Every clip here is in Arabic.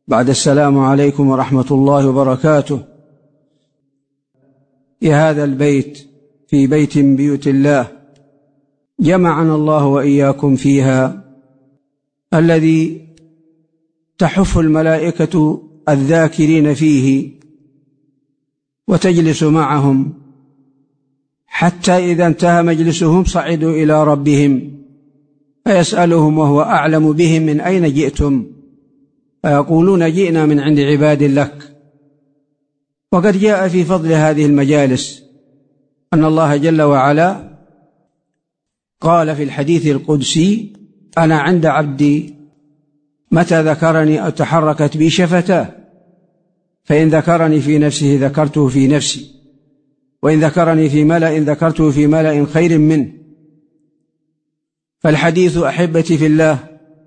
بعد السلام عليكم ورحمة الله وبركاته. يا هذا البيت في بيت من بيوت الله جمعنا الله وإياكم فيها، الذي تحف الملائكة الذاكرين فيه وتجلس معهم حتى إذا انتهى مجلسهم صعدوا إلى ربهم فيسألهم وهو أعلم بهم من أين جئتم، فيقولون جئنا من عند عباد لك. وقد جاء في فضل هذه المجالس أن الله جل وعلا قال في الحديث القدسي: أنا عند عبدي متى ذكرني أو تحركت بي شفتاه، فإن ذكرني في نفسه ذكرته في نفسي، وإن ذكرني في ملأ ذكرته في ملأ خير منه. فالحديث أحبتي في الله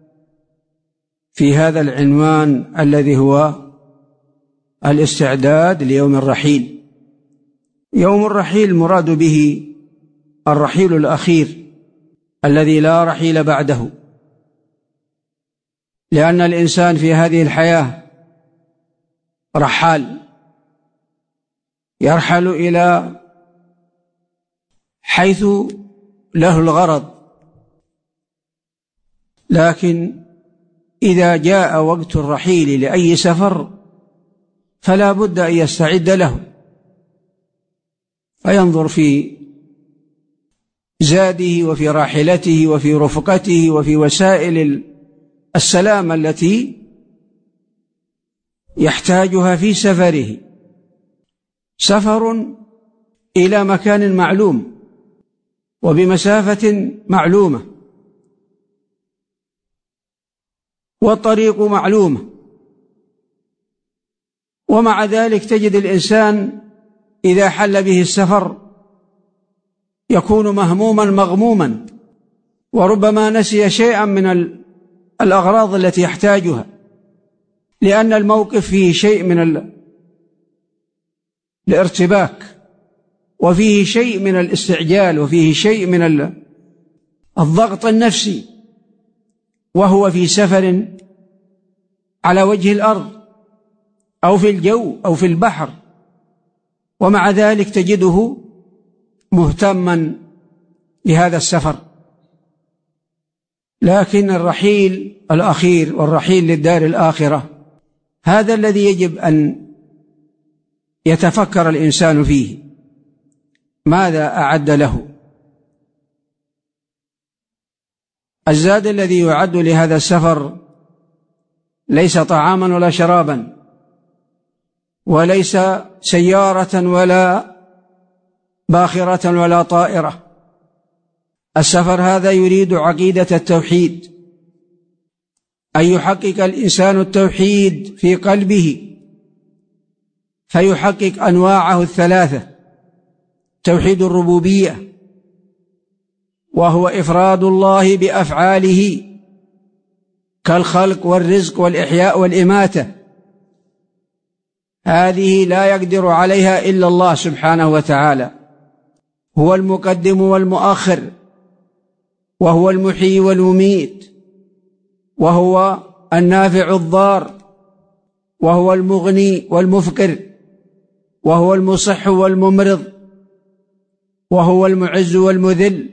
في هذا العنوان الذي هو الاستعداد ليوم الرحيل. يوم الرحيل مراد به الرحيل الأخير الذي لا رحيل بعده، لأن الإنسان في هذه الحياة رحال، يرحل إلى حيث له الغرض، لكن إذا جاء وقت الرحيل لأي سفر فلا بد أن يستعد له، فينظر في زاده وفي راحلته وفي رفقته وفي وسائل السلامة التي يحتاجها في سفره. سفر إلى مكان معلوم وبمسافة معلومة والطريق معلومة، ومع ذلك تجد الإنسان إذا حل به السفر يكون مهموما مغموما، وربما نسي شيئا من الأغراض التي يحتاجها، لأن الموقف فيه شيء من الارتباك، وفيه شيء من الاستعجال، وفيه شيء من الضغط النفسي، وهو في سفر على وجه الأرض أو في الجو أو في البحر، ومع ذلك تجده مهتما بهذا السفر. لكن الرحيل الأخير والرحيل للدار الآخرة هذا الذي يجب أن يتفكر الإنسان فيه، ماذا أعد له؟ الزاد الذي يعد لهذا السفر ليس طعاما ولا شرابا، وليس سيارة ولا باخرة ولا طائرة. السفر هذا يريد عقيدة التوحيد، أن يحقق الإنسان التوحيد في قلبه، فيحقق أنواعه الثلاثة: توحيد الربوبية، وهو إفراد الله بأفعاله كالخلق والرزق والإحياء والإماتة، هذه لا يقدر عليها إلا الله سبحانه وتعالى، هو المقدم والمؤخر، وهو المحيي والمميت، وهو النافع الضار، وهو المغني والمفقر، وهو المصح والممرض، وهو المعز والمذل.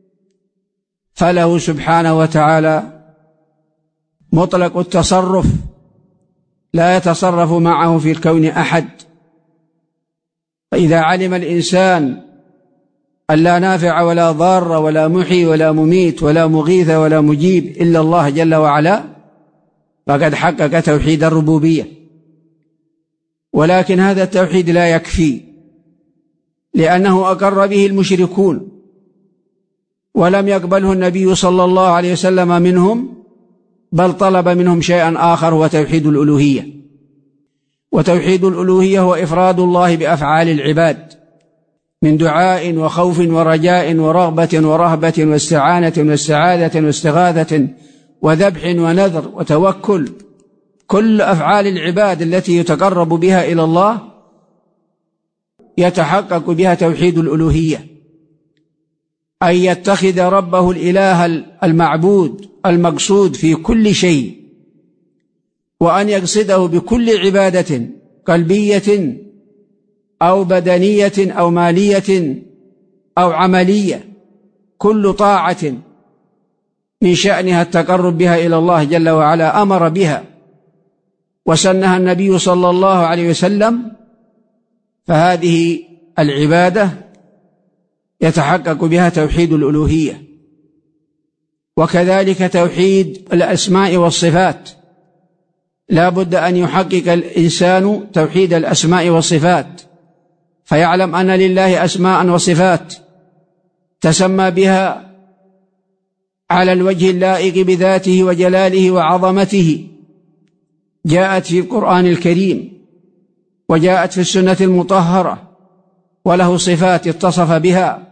فله سبحانه وتعالى مطلق التصرف، لا يتصرف معه في الكون أحد. فإذا علم الإنسان أن لا نافع ولا ضار ولا محيي ولا مميت ولا مغيث ولا مجيب إلا الله جل وعلا، فقد حقق توحيد الربوبية. ولكن هذا التوحيد لا يكفي، لأنه أقر به المشركون ولم يقبله النبي صلى الله عليه وسلم منهم، بل طلب منهم شيئا آخر، هو توحيد الألوهية. وتوحيد الألوهية هو إفراد الله بأفعال العباد من دعاء وخوف ورجاء ورغبة ورهبة واستعانة واستعاذة واستغاثة وذبح ونذر وتوكل. كل أفعال العباد التي يتقرب بها إلى الله يتحقق بها توحيد الألوهية، أن يتخذ ربه الإله المعبود المقصود في كل شيء، وأن يقصده بكل عبادة قلبية أو بدنية أو مالية أو عملية، كل طاعة من شأنها التقرب بها إلى الله جل وعلا أمر بها وسنها النبي صلى الله عليه وسلم، فهذه العبادة يتحقق بها توحيد الألوهية، وكذلك توحيد الأسماء والصفات. لا بد أن يحقق الإنسان توحيد الأسماء والصفات، فيعلم أن لله أسماء وصفات تسمى بها على الوجه اللائق بذاته وجلاله وعظمته، جاءت في القرآن الكريم وجاءت في السنة المطهرة، وله صفات اتصف بها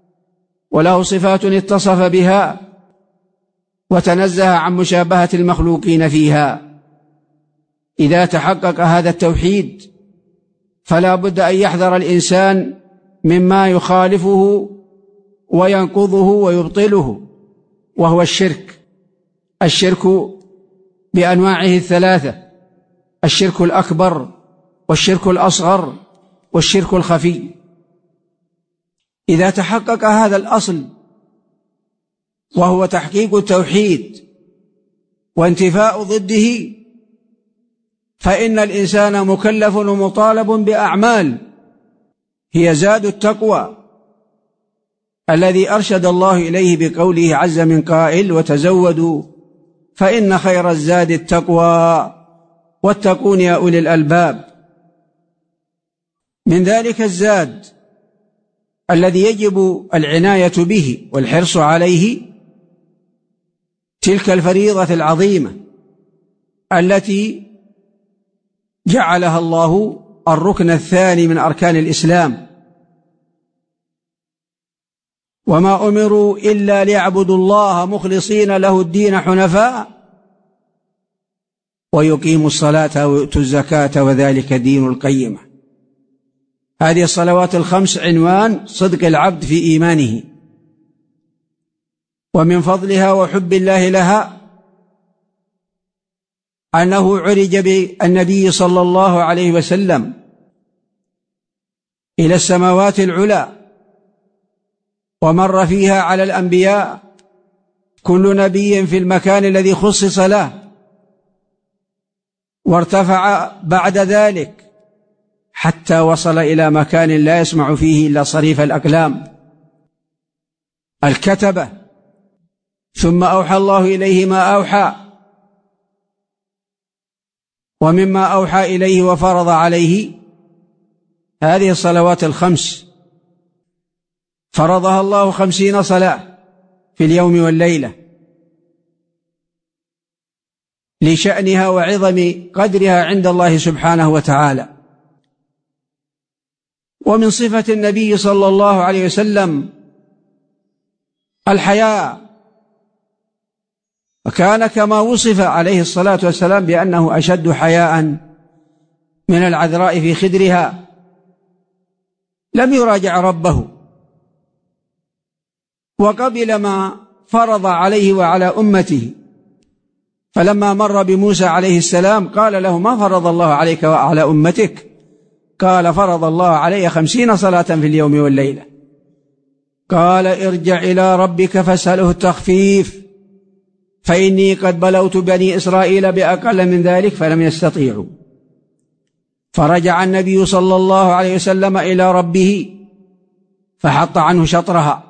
وتنزه عن مشابهة المخلوقين فيها. إذا تحقق هذا التوحيد فلا بد أن يحذر الإنسان مما يخالفه وينقضه ويبطله، وهو الشرك بأنواعه الثلاثة: الشرك الأكبر والشرك الأصغر والشرك الخفي. إذا تحقق هذا الأصل وهو تحقيق التوحيد وانتفاء ضده، فإن الإنسان مكلف ومطالب بأعمال هي زاد التقوى الذي أرشد الله إليه بقوله عز من قائل: وتزودوا فإن خير الزاد التقوى واتقون يا أولي الألباب. من ذلك الزاد الذي يجب العناية به والحرص عليه تلك الفريضة العظيمة التي جعلها الله الركن الثاني من أركان الإسلام: وما أمروا إلا ليعبدوا الله مخلصين له الدين حنفاء ويقيموا الصلاة ويؤتوا الزكاة وذلك دين القيمة. هذه الصلوات الخمس عنوان صدق العبد في إيمانه، ومن فضلها وحب الله لها أنه عرج بالنبي صلى الله عليه وسلم إلى السماوات العلى ومر فيها على الأنبياء، كل نبي في المكان الذي خصص له، وارتفع بعد ذلك حتى وصل إلى مكان لا يسمع فيه إلا صريف الأقلام الكتبة، ثم أوحى الله إليه ما أوحى، ومما أوحى إليه وفرض عليه هذه الصلوات الخمس، فرضها الله 50 صلاة في اليوم والليلة لشأنها وعظم قدرها عند الله سبحانه وتعالى. ومن صفة النبي صلى الله عليه وسلم الحياء، وكان كما وصف عليه الصلاة والسلام بأنه أشد حياء من العذراء في خدرها، لم يراجع ربه وقبل ما فرض عليه وعلى أمته. فلما مر بموسى عليه السلام قال له: ما فرض الله عليك وعلى أمتك؟ قال: فرض الله علي 50 صلاة في اليوم والليلة. قال: ارجع إلى ربك فاسأله التخفيف، فإني قد بلوت بني إسرائيل بأقل من ذلك فلم يستطيعوا. فرجع النبي صلى الله عليه وسلم إلى ربه فحط عنه شطرها،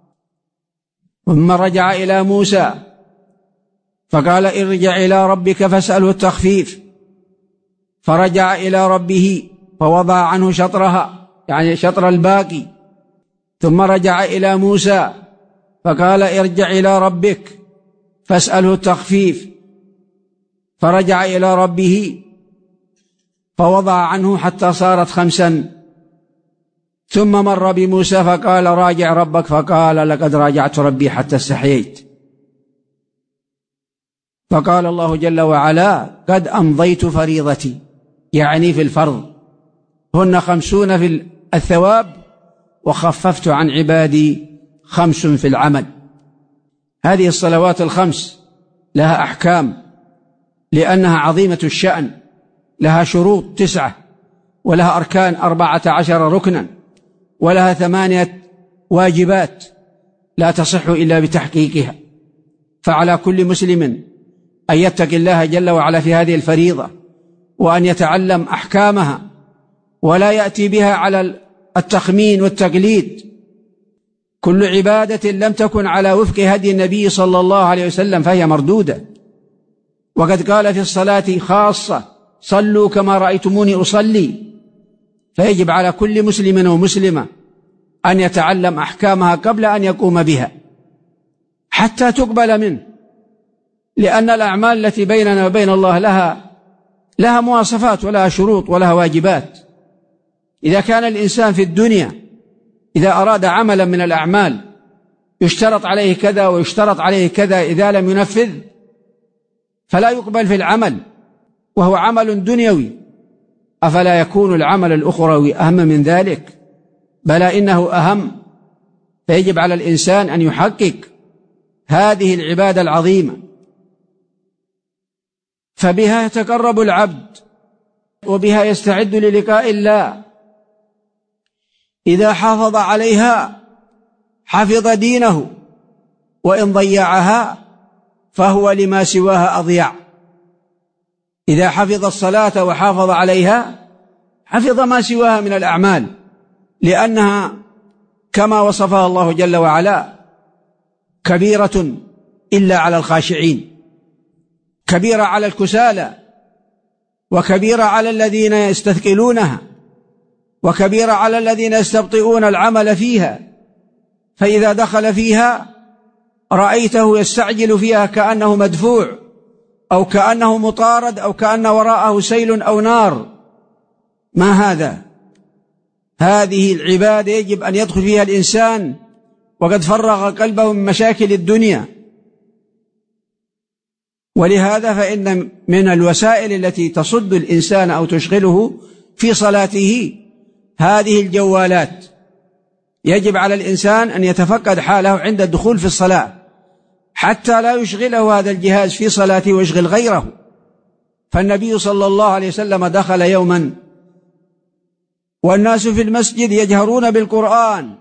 ثم رجع إلى موسى فقال: ارجع إلى ربك فاسأله التخفيف، فرجع إلى ربه فوضع عنه شطرها، يعني شطر الباقي، ثم رجع إلى موسى فقال: ارجع إلى ربك فاسأله التخفيف، فرجع إلى ربه فوضع عنه حتى صارت 5، ثم مر بموسى فقال: راجع ربك، فقال: لقد راجعت ربي حتى استحييت. فقال الله جل وعلا: قد أمضيت فريضتي، يعني في الفرض، هن 50 في الثواب، وخففت عن عبادي 5 في العمل. هذه الصلوات الخمس لها أحكام لأنها عظيمة الشأن، لها شروط 9 ولها أركان 14 ركنا ولها 8 واجبات لا تصح إلا بتحقيقها. فعلى كل مسلم أن يتقي الله جل وعلا في هذه الفريضة، وأن يتعلم أحكامها ولا يأتي بها على التخمين والتقليد. كل عبادة لم تكن على وفق هدي النبي صلى الله عليه وسلم فهي مردودة. وقد قال في الصلاة خاصة: صلوا كما رأيتموني أصلي. فيجب على كل مسلم ومسلمة أن يتعلم أحكامها قبل أن يقوم بها حتى تقبل منه، لأن الأعمال التي بيننا وبين الله لها مواصفات ولها شروط ولها واجبات. إذا كان الإنسان في الدنيا إذا أراد عملا من الأعمال يشترط عليه كذا ويشترط عليه كذا، إذا لم ينفذ فلا يقبل في العمل، وهو عمل دنيوي. أفلا يكون العمل الأخروي أهم من ذلك؟ بلى إنه أهم. فيجب على الإنسان أن يحقق هذه العبادة العظيمة، فبها يتقرب العبد وبها يستعد للقاء الله. إذا حافظ عليها حفظ دينه، وإن ضيعها فهو لما سواها أضيع. إذا حفظ الصلاة وحافظ عليها حفظ ما سواها من الأعمال، لأنها كما وصفها الله جل وعلا كبيرة إلا على الخاشعين، كبيرة على الكسالى، وكبيرة على الذين يستثقلونها، وكبيرة على الذين يستبطئون العمل فيها. فإذا دخل فيها رأيته يستعجل فيها كأنه مدفوع، أو كأنه مطارد، أو كأن وراءه سيل أو نار. ما هذا؟ هذه العبادة يجب أن يدخل فيها الإنسان وقد فرغ قلبه من مشاكل الدنيا. ولهذا فإن من الوسائل التي تصد الإنسان أو تشغله في صلاته هذه الجوالات. يجب على الإنسان أن يتفقد حاله عند الدخول في الصلاة حتى لا يشغله هذا الجهاز في صلاته ويشغل غيره. فالنبي صلى الله عليه وسلم دخل يوما والناس في المسجد يجهرون بالقرآن،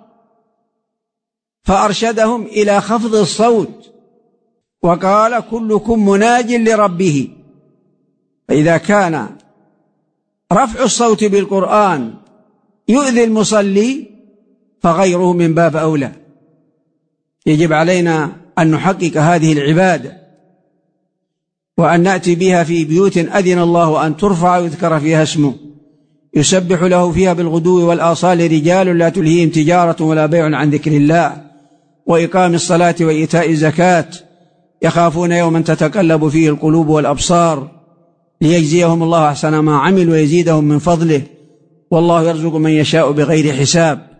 فأرشدهم إلى خفض الصوت وقال: كلكم مناج لربه. فإذا كان رفع الصوت بالقرآن يؤذي المصلي فغيره من باب أولى. يجب علينا أن نحقق هذه العبادة وأن نأتي بها في بيوت أذن الله أن ترفع ويذكر فيها اسمه، يسبح له فيها بالغدو والآصال رجال لا تلهيهم تجارة ولا بيع عن ذكر الله وإقام الصلاة وإيتاء الزكاة يخافون يوما تتقلب فيه القلوب والأبصار ليجزيهم الله أحسن ما عملوا ويزيدهم من فضله والله يرزق من يشاء بغير حساب.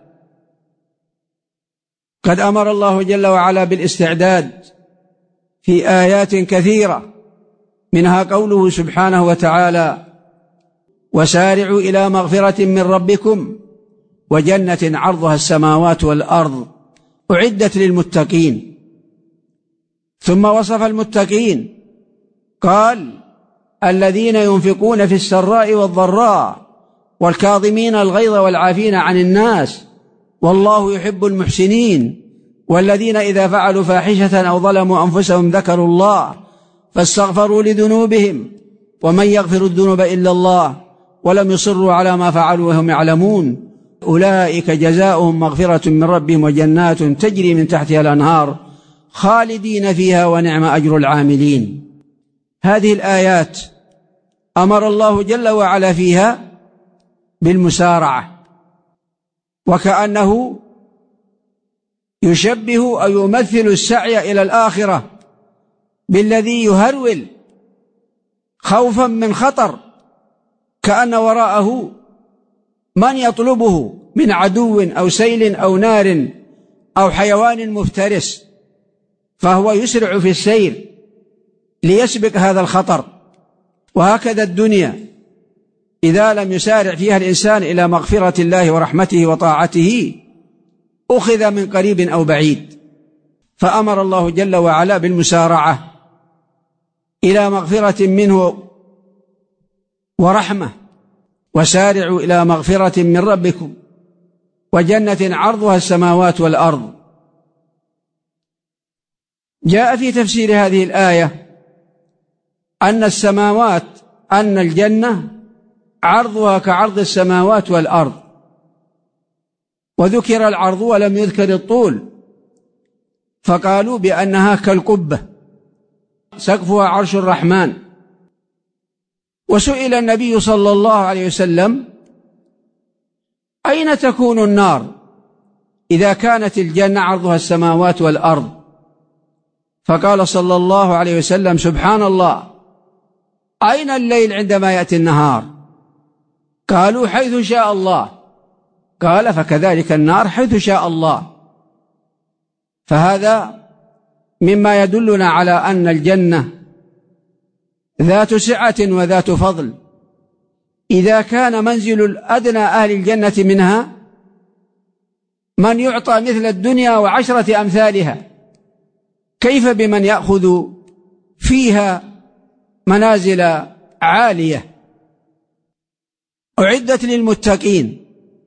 قد أمر الله جل وعلا بالاستعداد في آيات كثيرة، منها قوله سبحانه وتعالى: وسارعوا إلى مغفرة من ربكم وجنة عرضها السماوات والأرض أعدت للمتقين. ثم وصف المتقين قال: الذين ينفقون في السراء والضراء والكاظمين الغيظ والعافين عن الناس والله يحب المحسنين، والذين إذا فعلوا فاحشة أو ظلموا أنفسهم ذكروا الله فاستغفروا لذنوبهم ومن يغفر الذنوب إلا الله ولم يصروا على ما فعلوا وهم يعلمون أولئك جزاؤهم مغفرة من ربهم وجنات تجري من تحتها الأنهار خالدين فيها ونعم أجر العاملين. هذه الآيات أمر الله جل وعلا فيها بالمسارعة، وكأنه يشبه أو يمثل السعي إلى الآخرة بالذي يهرول خوفا من خطر، كأن وراءه من يطلبه من عدو أو سيل أو نار أو حيوان مفترس، فهو يسرع في السير ليسبق هذا الخطر. وهكذا الدنيا إذا لم يسارع فيها الإنسان إلى مغفرة الله ورحمته وطاعته أخذ من قريب أو بعيد. فأمر الله جل وعلا بالمسارعة إلى مغفرة منه ورحمة، وسارعوا إلى مغفرة من ربكم وجنة عرضها السماوات والأرض. جاء في تفسير هذه الآية أن الجنة عرضها كعرض السماوات والأرض، وذكر العرض ولم يذكر الطول، فقالوا بأنها كالقبة سقفها عرش الرحمن. وسئل النبي صلى الله عليه وسلم: أين تكون النار إذا كانت الجنة عرضها السماوات والأرض؟ فقال صلى الله عليه وسلم: سبحان الله، أين الليل عندما يأتي النهار؟ قالوا: حيث شاء الله. قال: فكذلك النار حيث شاء الله. فهذا مما يدلنا على أن الجنة ذات سعة وذات فضل. إذا كان منزل أدنى أهل الجنة منها من يعطى مثل الدنيا وعشرة أمثالها، كيف بمن يأخذ فيها منازل عالية؟ أعدت للمتقين،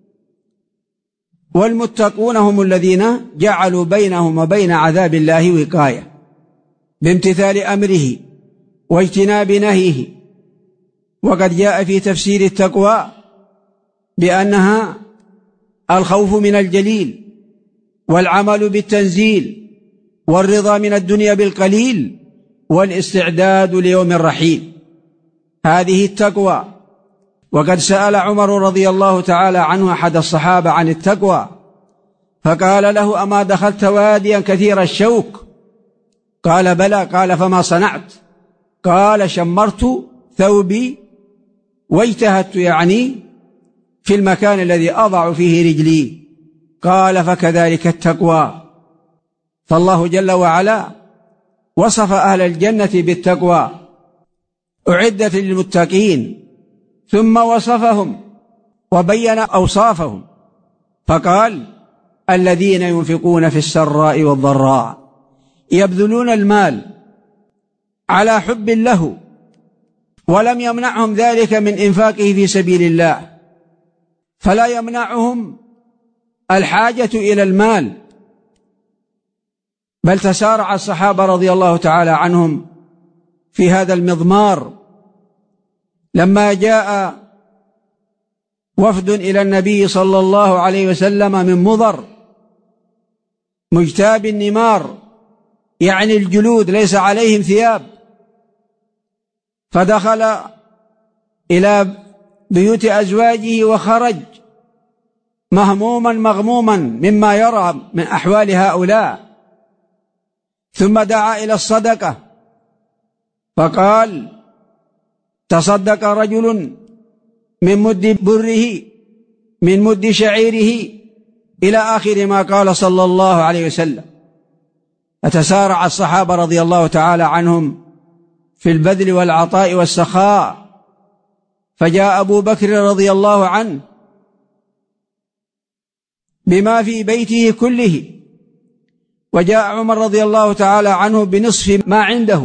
والمتقون هم الذين جعلوا بينهم وبين عذاب الله وقاية بامتثال أمره واجتناب نهيه. وقد جاء في تفسير التقوى بأنها الخوف من الجليل، والعمل بالتنزيل، والرضا من الدنيا بالقليل، والاستعداد ليوم الرحيل. هذه التقوى. وقد سأل عمر رضي الله تعالى عنه أحد الصحابة عن التقوى، فقال له: أما دخلت واديا كثير الشوك؟ قال: بلى. قال: فما صنعت؟ قال: شمرت ثوبي واجتهدت، يعني في المكان الذي أضع فيه رجلي. قال: فكذلك التقوى. فالله جل وعلا وصف أهل الجنة بالتقوى، أعدت للمتقين، ثم وصفهم وبين أوصافهم فقال: الذين ينفقون في السراء والضراء، يبذلون المال على حب له، ولم يمنعهم ذلك من إنفاقه في سبيل الله، فلا يمنعهم الحاجة إلى المال، بل تسارع الصحابة رضي الله تعالى عنهم في هذا المضمار. لما جاء وفد إلى النبي صلى الله عليه وسلم من مضر مجتاب النمار، يعني الجلود ليس عليهم ثياب، فدخل إلى بيوت أزواجه وخرج مهموما مغموما مما يرى من أحوال هؤلاء، ثم دعا إلى الصدقة فقال: تصدق رجل من مد بره من مد شعيره، إلى آخر ما قال صلى الله عليه وسلم. فتسارع الصحابة رضي الله تعالى عنهم في البذل والعطاء والسخاء، فجاء أبو بكر رضي الله عنه بما في بيته كله، وجاء عمر رضي الله تعالى عنه بنصف ما عنده،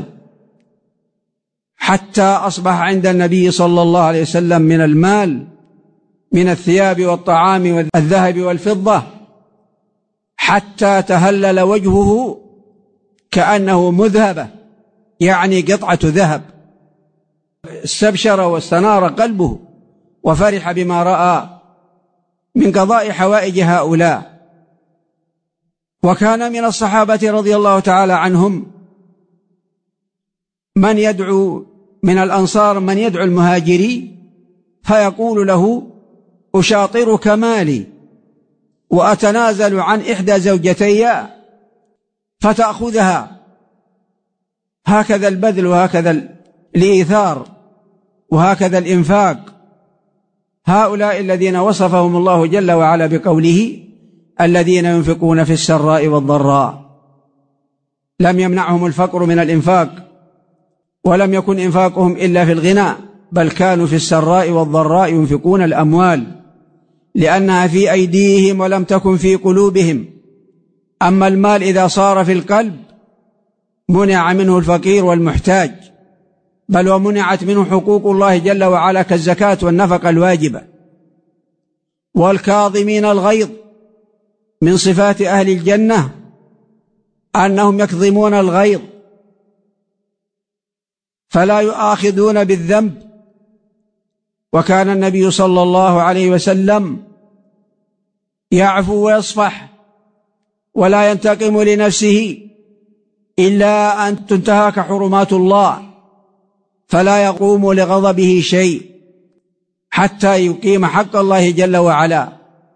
حتى أصبح عند النبي صلى الله عليه وسلم من المال، من الثياب والطعام والذهب والفضة، حتى تهلل وجهه كأنه مذهبة، يعني قطعة ذهب. استبشر واستنار قلبه وفرح بما رأى من قضاء حوائج هؤلاء. وكان من الصحابة رضي الله تعالى عنهم من يدعو من الأنصار من يدعو المهاجري فيقول له: أشاطرك مالي وأتنازل عن إحدى زوجتي فتأخذها. هكذا البذل، وهكذا الإيثار، وهكذا الإنفاق. هؤلاء الذين وصفهم الله جل وعلا بقوله: الذين ينفقون في السراء والضراء، لم يمنعهم الفقر من الإنفاق، ولم يكن إنفاقهم إلا في الغنى، بل كانوا في السراء والضراء ينفقون الأموال لأنها في أيديهم ولم تكن في قلوبهم. أما المال إذا صار في القلب منع منه الفقير والمحتاج، بل ومنعت منه حقوق الله جل وعلا كالزكاة والنفقة الواجبة. والكاظمين الغيظ من صفات أهل الجنة أنهم يكظمون الغيظ فلا يؤاخذون بالذنب. وكان النبي صلى الله عليه وسلم يعفو ويصفح ولا ينتقم لنفسه إلا أن تنتهك حرمات الله، فلا يقوم لغضبه شيء حتى يقيم حق الله جل وعلا.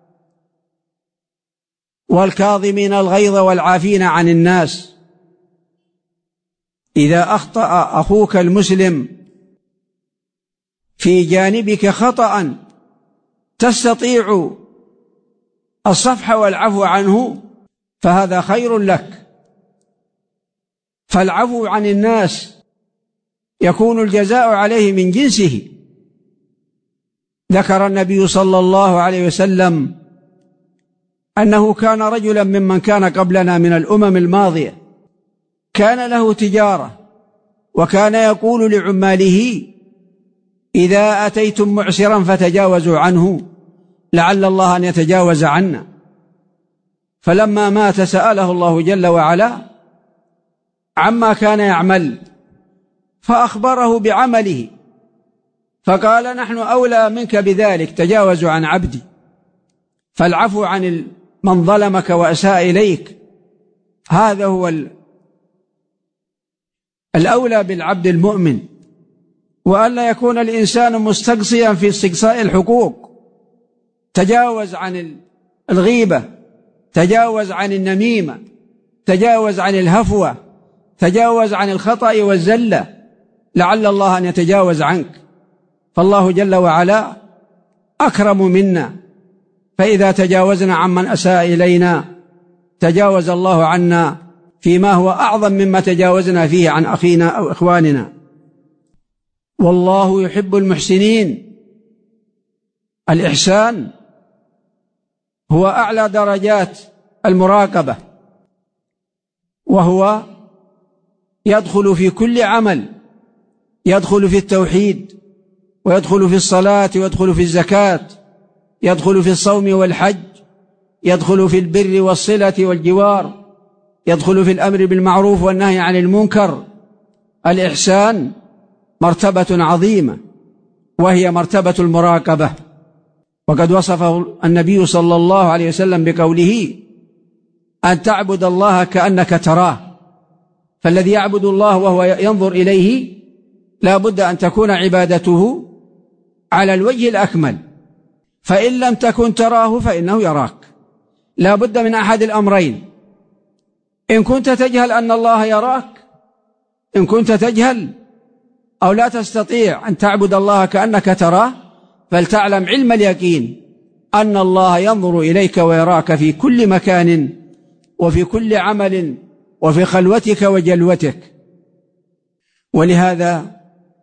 والكاظمين الغيظ والعافين عن الناس. إذا أخطأ أخوك المسلم في جانبك خطأ تستطيع الصفح والعفو عنه فهذا خير لك. فالعفو عن الناس يكون الجزاء عليه من جنسه. ذكر النبي صلى الله عليه وسلم أنه كان رجلا ممن كان قبلنا من الأمم الماضية، كان له تجارة، وكان يقول لعماله: إذا أتيتم معسرا فتجاوزوا عنه لعل الله أن يتجاوز عنا. فلما مات سأله الله جل وعلا عما كان يعمل فأخبره بعمله، فقال: نحن أولى منك بذلك، تجاوزوا عن عبدي. فالعفو عن من ظلمك وأساء إليك هذا هو الأولى بالعبد المؤمن، وألا يكون الإنسان مستقصيا في استقصاء الحقوق. تجاوز عن الغيبة، تجاوز عن النميمة، تجاوز عن الهفوة، تجاوز عن الخطأ والزلة لعل الله أن يتجاوز عنك. فالله جل وعلا أكرم منا، فإذا تجاوزنا عمن أساء إلينا تجاوز الله عنا فيما هو أعظم مما تجاوزنا فيه عن أخينا أو إخواننا. والله يحب المحسنين. الإحسان هو أعلى درجات المراقبة، وهو يدخل في كل عمل، يدخل في التوحيد، ويدخل في الصلاة، ويدخل في الزكاة، يدخل في الصوم والحج، يدخل في البر والصلة والجوار، يدخل في الأمر بالمعروف والنهي عن المنكر. الإحسان مرتبة عظيمة، وهي مرتبة المراقبة. وقد وصفه النبي صلى الله عليه وسلم بقوله: أن تعبد الله كأنك تراه. فالذي يعبد الله وهو ينظر إليه لا بد أن تكون عبادته على الوجه الأكمل، فإن لم تكن تراه فإنه يراك. لا بد من أحد الأمرين: إن كنت تجهل أن الله يراك، إن كنت تجهل أو لا تستطيع أن تعبد الله كأنك تراه، فلتعلم علم اليقين أن الله ينظر إليك ويراك في كل مكان وفي كل عمل وفي خلوتك وجلوتك. ولهذا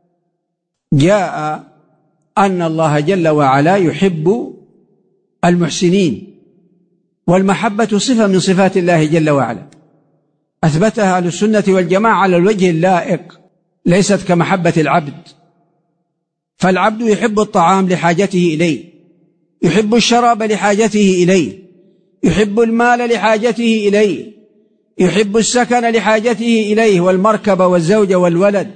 جاء أن الله جل وعلا يحب المحسنين، والمحبة صفة من صفات الله جل وعلا أثبتها أهل السنة والجماعة على الوجه اللائق، ليست كمحبة العبد. فالعبد يحب الطعام لحاجته إليه، يحب الشراب لحاجته إليه، يحب المال لحاجته إليه، يحب السكن لحاجته إليه، والمركب والزوج والولد.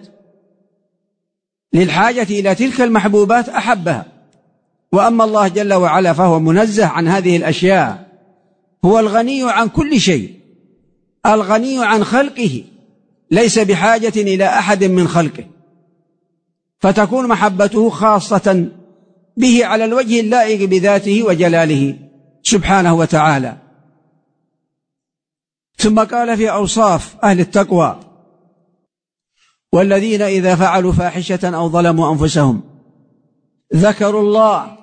للحاجة إلى تلك المحبوبات أحبها. وأما الله جل وعلا فهو منزه عن هذه الأشياء، هو الغني عن كل شيء، الغني عن خلقه، ليس بحاجة إلى أحد من خلقه، فتكون محبته خاصة به على الوجه اللائق بذاته وجلاله سبحانه وتعالى. ثم قال في أوصاف أهل التقوى: والذين إذا فعلوا فاحشة أو ظلموا أنفسهم ذكروا الله.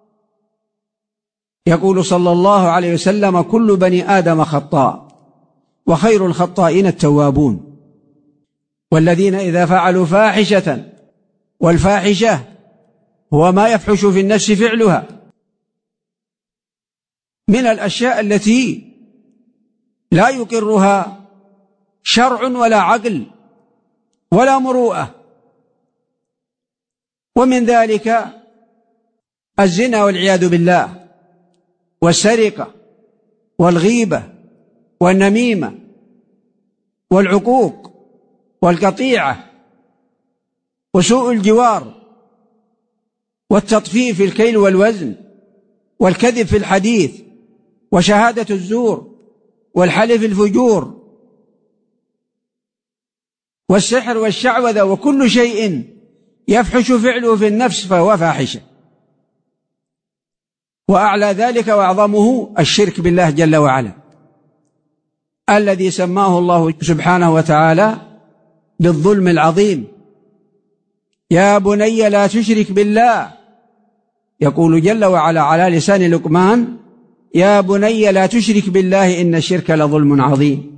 يقول صلى الله عليه وسلم: كل بني آدم خطاء وخير الخطائين التوابون. والذين إذا فعلوا فاحشة، والفاحشة هو ما يفحش في النفس فعلها من الأشياء التي لا يقرها شرع ولا عقل ولا مروءة، ومن ذلك الزنا والعياذ بالله، والسرقة والغيبة والنميمة والعقوق والقطيعة وسوء الجوار والتطفيف في الكيل والوزن والكذب في الحديث وشهادة الزور والحلف الفجور والسحر والشعوذة، وكل شيء يفحش فعله في النفس فهو فاحشة. وأعلى ذلك وأعظمه الشرك بالله جل وعلا، الذي سماه الله سبحانه وتعالى بالظلم العظيم. يا بني لا تشرك بالله، يقول جل وعلا على لسان لقمان: يا بني لا تشرك بالله إن الشرك لظلم عظيم.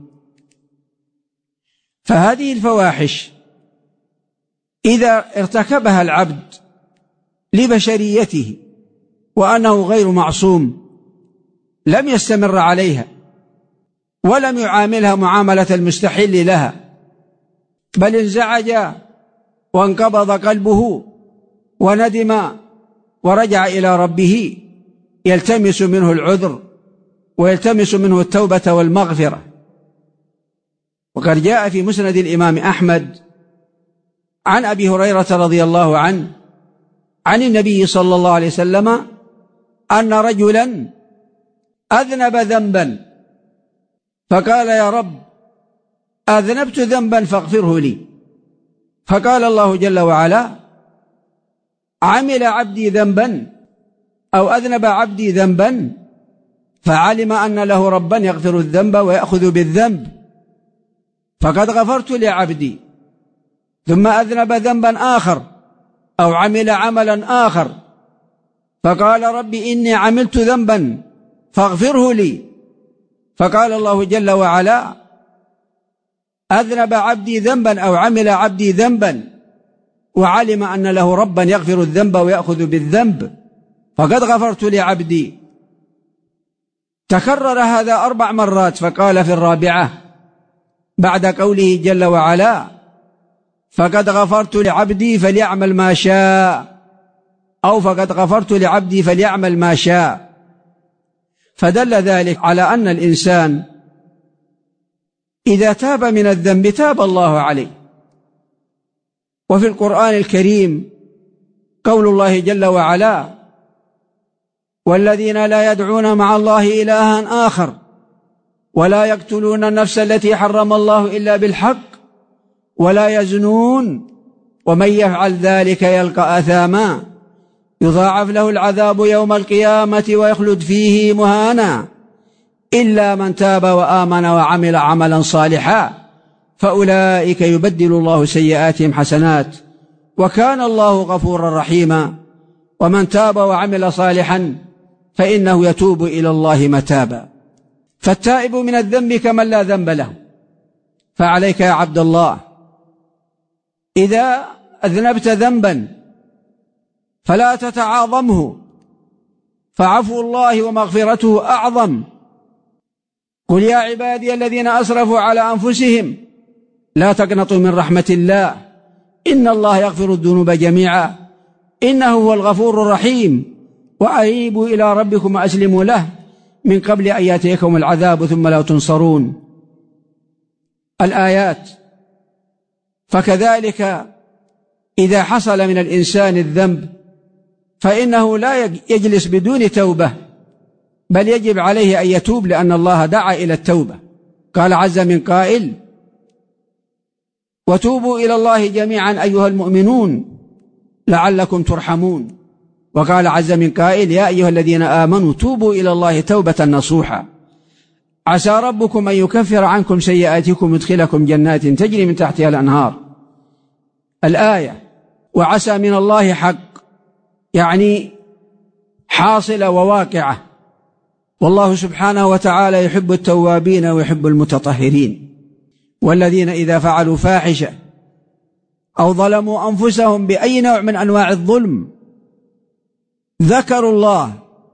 فهذه الفواحش إذا ارتكبها العبد لبشريته وأنه غير معصوم لم يستمر عليها ولم يعاملها معاملة المستحل لها، بل انزعج وانقبض قلبه وندم ورجع إلى ربه يلتمس منه العذر ويلتمس منه التوبة والمغفرة. وقد جاء في مسند الإمام أحمد عن أبي هريرة رضي الله عنه عن النبي صلى الله عليه وسلم أن رجلا أذنب ذنبا فقال: يا رب أذنبت ذنبا فاغفره لي. فقال الله جل وعلا: عمل عبدي ذنبا أو أذنب عبدي ذنبا فعلم أن له ربا يغفر الذنب ويأخذ بالذنب فقد غفرت لعبدي، ثم أذنب ذنبا آخر أو عمل عملا آخر فقال: رب إني عملت ذنبا فاغفره لي. فقال الله جل وعلا: أذنب عبدي ذنبا أو عمل عبدي ذنبا وعلم أن له ربا يغفر الذنب ويأخذ بالذنب فقد غفرت لعبدي. تكرر هذا 4 مرات، فقال في الرابعة بعد قوله جل وعلا: فقد غفرت لعبدي فليعمل ما شاء، أو فقد غفرت لعبدي فليعمل ما شاء. فدل ذلك على أن الإنسان إذا تاب من الذنب تاب الله عليه. وفي القرآن الكريم قول الله جل وعلا: والذين لا يدعون مع الله إلها آخر ولا يقتلون النفس التي حرم الله إلا بالحق ولا يزنون ومن يفعل ذلك يلقى أثاما يضاعف له العذاب يوم القيامة ويخلد فيه مهانا إلا من تاب وآمن وعمل عملا صالحا فأولئك يبدل الله سيئاتهم حسنات وكان الله غفورا رحيما. ومن تاب وعمل صالحا فإنه يتوب إلى الله متابا. فالتائب من الذنب كمن لا ذنب له. فعليك يا عبد الله إذا أذنبت ذنبا فلا تتعاظمه، فعفو الله ومغفرته أعظم. قل يا عبادي الذين أسرفوا على أنفسهم لا تقنطوا من رحمة الله إن الله يغفر الذنوب جميعا إنه هو الغفور الرحيم وأنيبوا إلى ربكم وأسلموا له من قبل أن يأتيكم العذاب ثم لا تنصرون. الآيات. فكذلك إذا حصل من الإنسان الذنب فإنه لا يجلس بدون توبة، بل يجب عليه أن يتوب، لأن الله دعا إلى التوبة. قال عز من قائل: وتوبوا إلى الله جميعا أيها المؤمنون لعلكم ترحمون. وقال عز من قائل: يا أيها الذين آمنوا توبوا إلى الله توبة نصوحا عسى ربكم أن يكفر عنكم سيئاتكم ويدخلكم جنات تجري من تحتها الأنهار. الآية. وعسى من الله حق، يعني حاصلة وواقعة، والله سبحانه وتعالى يحب التوابين ويحب المتطهرين. والذين إذا فعلوا فاحشة أو ظلموا أنفسهم بأي نوع من أنواع الظلم ذكروا الله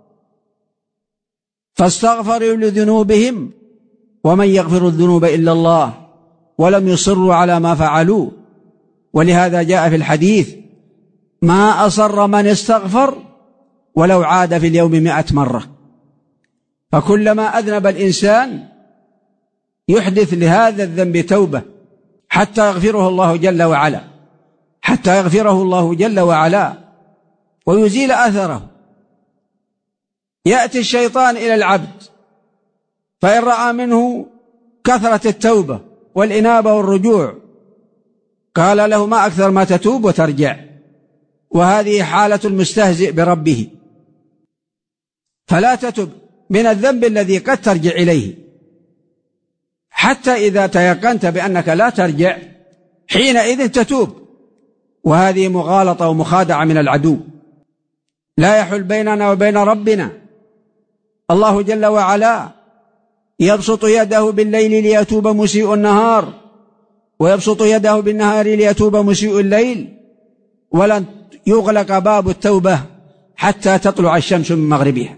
فاستغفروا لذنوبهم ومن يغفر الذنوب إلا الله ولم يصروا على ما فعلوا. ولهذا جاء في الحديث: ما أصر من استغفر ولو عاد في اليوم 100 مرة. فكلما أذنب الإنسان يحدث لهذا الذنب توبة حتى يغفره الله جل وعلا، حتى يغفره الله جل وعلا ويزيل أثره. يأتي الشيطان إلى العبد فإن رأى منه كثرة التوبة والإنابة والرجوع قال له: ما أكثر ما تتوب وترجع. وهذه حالة المستهزئ بربه. فلا تتب من الذنب الذي قد ترجع إليه حتى إذا تيقنت بأنك لا ترجع حينئذ تتوب. وهذه مغالطة ومخادعة من العدو. لا يحل بيننا وبين ربنا. الله جل وعلا يبسط يده بالليل ليتوب مسيء النهار، ويبسط يده بالنهار ليتوب مسيء الليل، ولن يغلق باب التوبة حتى تطلع الشمس من مغربها.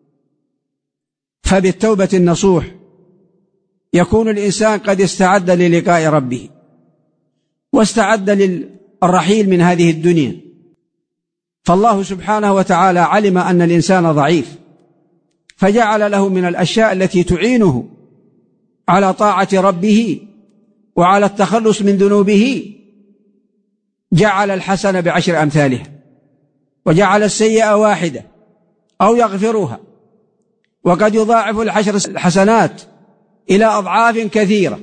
فبالتوبة النصوح يكون الإنسان قد استعد للقاء ربه واستعد للرحيل من هذه الدنيا. فالله سبحانه وتعالى علم أن الإنسان ضعيف فجعل له من الأشياء التي تعينه على طاعة ربه وعلى التخلص من ذنوبه، جعل الحسنة ب10 أمثالها، وجعل السيئة واحدة أو يغفرها، وقد يضاعف الحسنات إلى أضعاف كثيرة.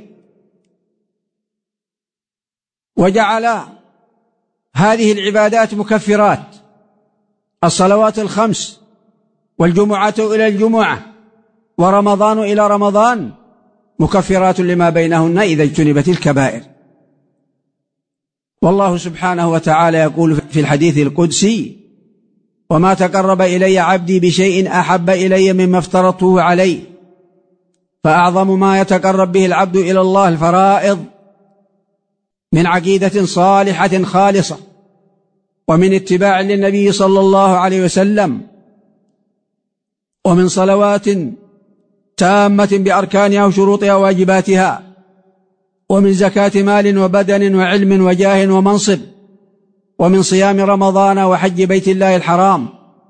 وجعل هذه العبادات مكفرات: الصلوات الخمس، والجمعة إلى الجمعة، ورمضان إلى رمضان، مكفرات لما بينهن إذا اجتنبت الكبائر. والله سبحانه وتعالى يقول في الحديث القدسي: وما تقرب إلي عبدي بشيء أحب إلي مما افترضته عليه. فأعظم ما يتقرب به العبد إلى الله الفرائض من عقيدة صالحة خالصة، ومن اتباع للنبي صلى الله عليه وسلم، ومن صلوات تامة بأركانها وشروطها وواجباتها، ومن زكاة مال وبدن وعلم وجاه ومنصب، ومن صيام رمضان وحج بيت الله الحرام،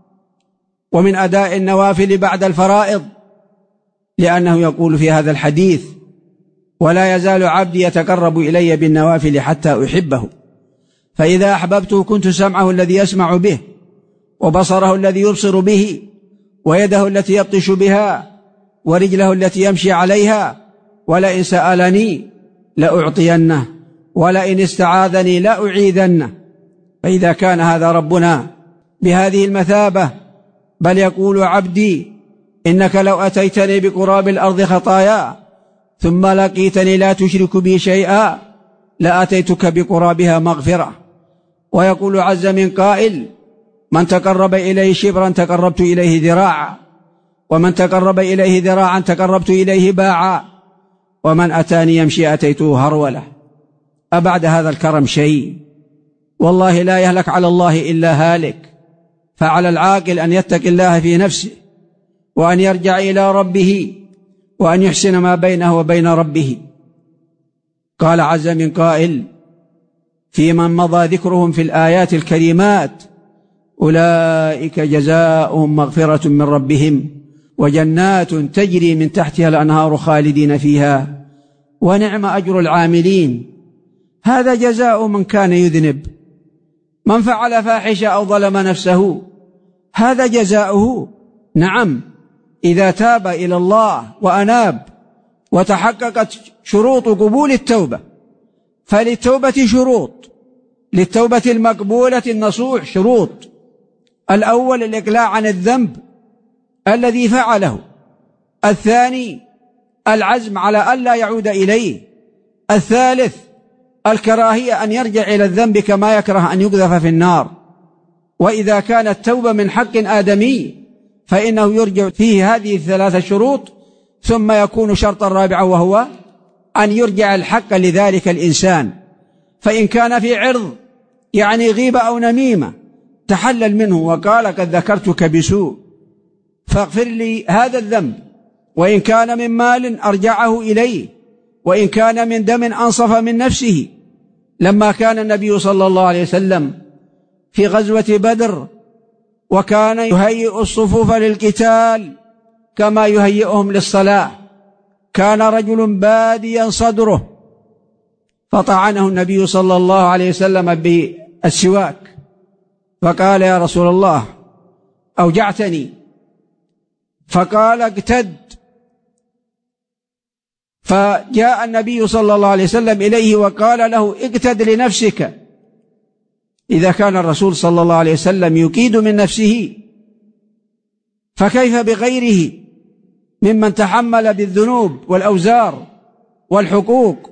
ومن أداء النوافل بعد الفرائض، لأنه يقول في هذا الحديث: ولا يزال عبدي يتقرب إلي بالنوافل حتى أحبه، فإذا أحببته كنت سمعه الذي يسمع به، وبصره الذي يبصر به، ويده التي يبطش بها، ورجله التي يمشي عليها، ولئن سألني لأعطينه، ولئن استعاذني لأعيذنه. فإذا كان هذا ربنا بهذه المثابة، بل يقول عبدي: إنك لو أتيتني بقراب الأرض خطايا ثم لقيتني لا تشرك بي شيئا لأتيتك بقرابها مغفرة. ويقول عز من قائل: من تقرب إليه شبرا تقربت إليه ذراعا، ومن تقرب إليه ذراعا تقربت إليه باعا، ومن أتاني يمشي أتيته هرولة. أبعد هذا الكرم شيء؟ والله لا يهلك على الله إلا هالك. فعلى العاقل أن يتقي الله في نفسه، وأن يرجع إلى ربه، وأن يحسن ما بينه وبين ربه. قال عز من قائل في من مضى ذكرهم في الآيات الكريمات: أولئك جزاؤهم مغفرة من ربهم وجنات تجري من تحتها الأنهار خالدين فيها ونعم أجر العاملين. هذا جزاء من كان يذنب. من فعل فاحشة أو ظلم نفسه هذا جزاؤه. نعم، إذا تاب إلى الله وأناب وتحققت شروط قبول التوبة. فللتوبة شروط، للتوبة المقبولة النصوح شروط: الأول الإقلاع عن الذنب الذي فعله، الثاني العزم على ألا يعود إليه، الثالث الكراهية أن يرجع إلى الذنب كما يكره أن يقذف في النار. وإذا كانت توبة من حق آدمي فإنه يرجع فيه هذه الثلاثة شروط، ثم يكون شرطا رابعا وهو أن يرجع الحق لذلك الإنسان. فإن كان في عرض يعني غيبة أو نميمة تحلل منه وقال: قد ذكرتك بسوء فاغفر لي هذا الذنب. وإن كان من مال أرجعه إليه، وإن كان من دم أنصف من نفسه. لما كان النبي صلى الله عليه وسلم في غزوة بدر، وكان يهيئ الصفوف للقتال كما يهيئهم للصلاة. كان رجل باديا صدره فطعنه النبي صلى الله عليه وسلم بالسواك، فقال: يا رسول الله أوجعتني. فقال: اقتد. فجاء النبي صلى الله عليه وسلم إليه وقال له: اقتد لنفسك. إذا كان الرسول صلى الله عليه وسلم يكيد من نفسه، فكيف بغيره ممن تحمل بالذنوب والأوزار والحقوق؟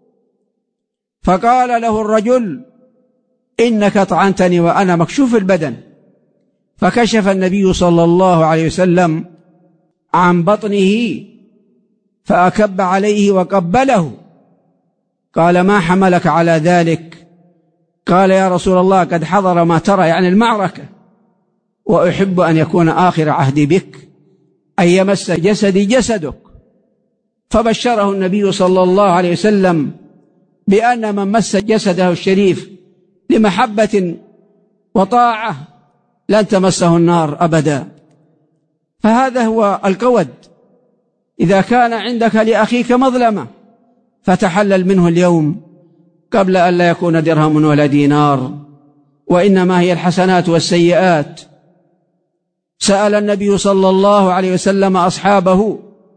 فقال له الرجل: إنك طعنتني وأنا مكشوف البدن. فكشف النبي صلى الله عليه وسلم عن بطنه فأكب عليه وقبله. قال: ما حملك على ذلك؟ قال: يا رسول الله قد حضر ما ترى، يعني المعركة، وأحب أن يكون آخر عهدي بك، أن يمس جسدي جسدك. فبشره النبي صلى الله عليه وسلم بأن من مس جسده الشريف لمحبة وطاعة لن تمسه النار أبدا. فهذا هو القود. إذا كان عندك لأخيك مظلمة فتحلل منه اليوم قبل أن لا يكون درهم ولا دينار، وإنما هي الحسنات والسيئات. سأل النبي صلى الله عليه وسلم أصحابه: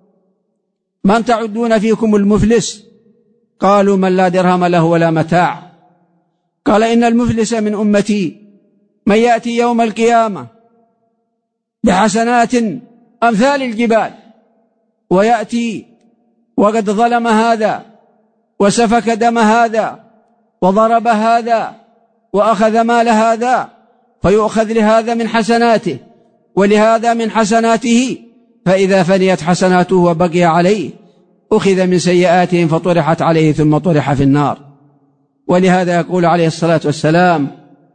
من تعدون فيكم المفلس؟ قالوا: من لا درهم له ولا متاع. قال: إن المفلس من أمتي من يأتي يوم القيامة بحسنات أمثال الجبال، ويأتي وقد ظلم هذا وسفك دم هذا وضرب هذا وأخذ مال هذا، فيؤخذ لهذا من حسناته ولهذا من حسناته، فإذا فنيت حسناته وبقي عليه أخذ من سيئاتهم فطرحت عليه ثم طرح في النار. ولهذا يقول عليه الصلاة والسلام: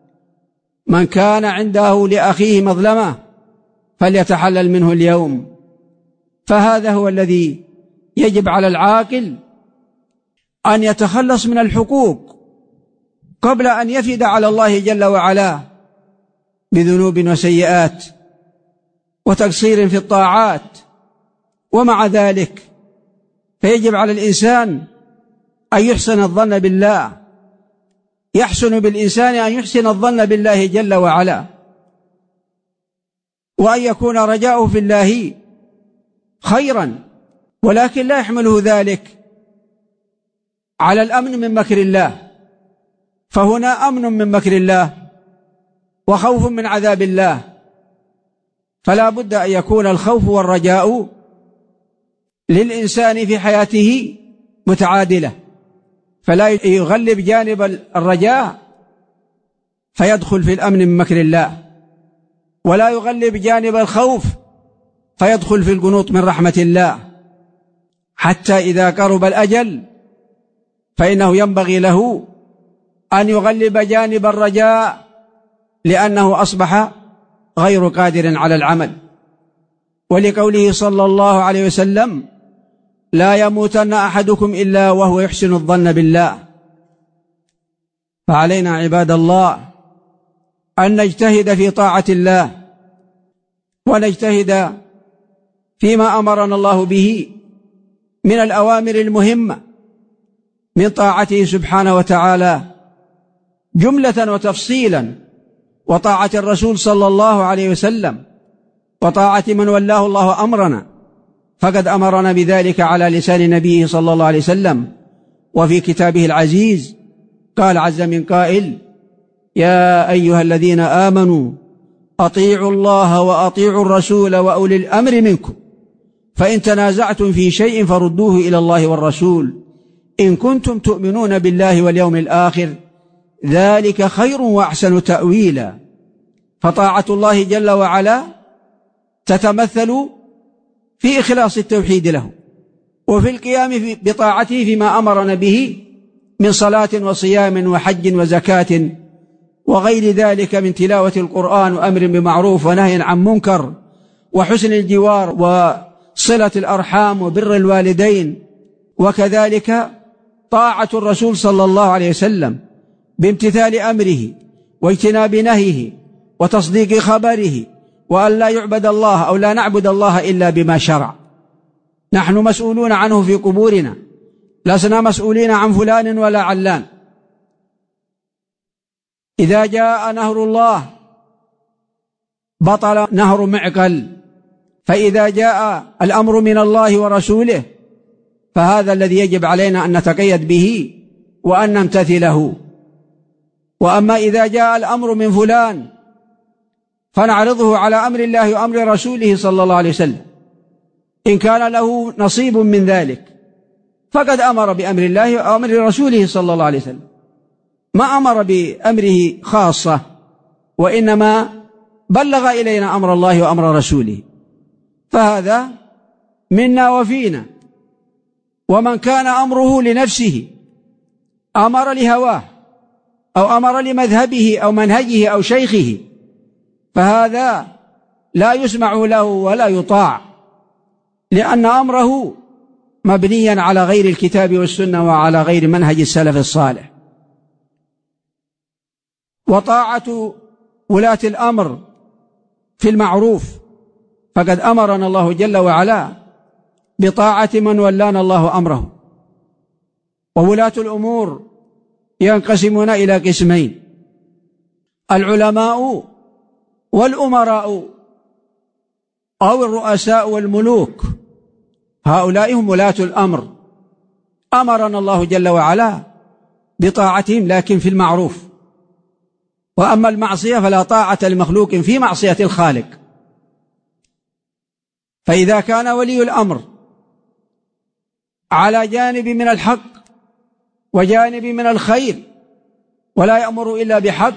من كان عنده لأخيه مظلمة فليتحلل منه اليوم. فهذا هو الذي يجب على العاقل أن يتخلص من الحقوق قبل أن يفد على الله جل وعلا بذنوب وسيئات وتقصير في الطاعات. ومع ذلك فيجب على الإنسان أن يحسن الظن بالله. يحسن بالإنسان أن يحسن الظن بالله جل وعلا، وأن يكون رجاؤه في الله خيرا، ولكن لا يحمله ذلك على الأمن من مكر الله. فهنا أمن من مكر الله وخوف من عذاب الله، فلا بد أن يكون الخوف والرجاء للإنسان في حياته متعادلة، فلا يغلب جانب الرجاء فيدخل في الأمن من مكر الله، ولا يغلب جانب الخوف فيدخل في القنوط من رحمة الله. حتى إذا قرب الأجل فإنه ينبغي له أن يغلب جانب الرجاء، لأنه أصبح غير قادر على العمل. ولقوله صلى الله عليه وسلم: لا يموتن أحدكم إلا وهو يحسن الظن بالله. فعلينا عباد الله أن نجتهد في طاعة الله، ونجتهد فيما أمرنا الله به من الأوامر المهمة من طاعته سبحانه وتعالى جملة وتفصيلا، وطاعة الرسول صلى الله عليه وسلم، وطاعة من ولاه الله أمرنا، فقد أمرنا بذلك على لسان نبيه صلى الله عليه وسلم وفي كتابه العزيز. قال عز من قائل: يا أيها الذين آمنوا أطيعوا الله وأطيعوا الرسول وأولي الأمر منكم، فإن تنازعتم في شيء فردوه إلى الله والرسول إن كنتم تؤمنون بالله واليوم الآخر، ذلك خير وأحسن تأويلا. فطاعة الله جل وعلا تتمثل في إخلاص التوحيد له، وفي القيام بطاعته فيما أمرنا به من صلاة وصيام وحج وزكاة وغير ذلك من تلاوة القرآن وأمر بمعروف ونهي عن منكر وحسن الجوار وصلة الأرحام وبر الوالدين. وكذلك طاعة الرسول صلى الله عليه وسلم بامتثال أمره واجتناب نهيه وتصديق خبره، وأن لا يعبد الله أو لا نعبد الله إلا بما شرع. نحن مسؤولون عنه في قبورنا، لسنا مسؤولين عن فلان ولا علان. إذا جاء نهر الله بطل نهر معقل، فإذا جاء الأمر من الله ورسوله فهذا الذي يجب علينا أن نتقيد به وأن نمتثله. وأما إذا جاء الأمر من فلان فنعرضه على أمر الله وأمر رسوله صلى الله عليه وسلم، إن كان له نصيب من ذلك فقد أمر بأمر الله وأمر رسوله صلى الله عليه وسلم، ما أمر بأمره خاصة، وإنما بلغ إلينا أمر الله وأمر رسوله، فهذا منا وفينا. ومن كان أمره لنفسه أمر لهواه أو أمر لمذهبه أو منهجه أو شيخه فهذا لا يسمع له ولا يطاع، لأن أمره مبنيا على غير الكتاب والسنة وعلى غير منهج السلف الصالح. وطاعة ولاة الأمر في المعروف، فقد أمرنا الله جل وعلا بطاعة من ولانا الله أمره. وولاة الأمور ينقسمون إلى قسمين: العلماء والأمراء أو الرؤساء والملوك، هؤلاء هم ولاة الأمر، أمرنا الله جل وعلا بطاعتهم لكن في المعروف. وأما المعصية فلا طاعة لمخلوق في معصية الخالق. فإذا كان ولي الأمر على جانب من الحق وجانب من الخير ولا يأمر إلا بحق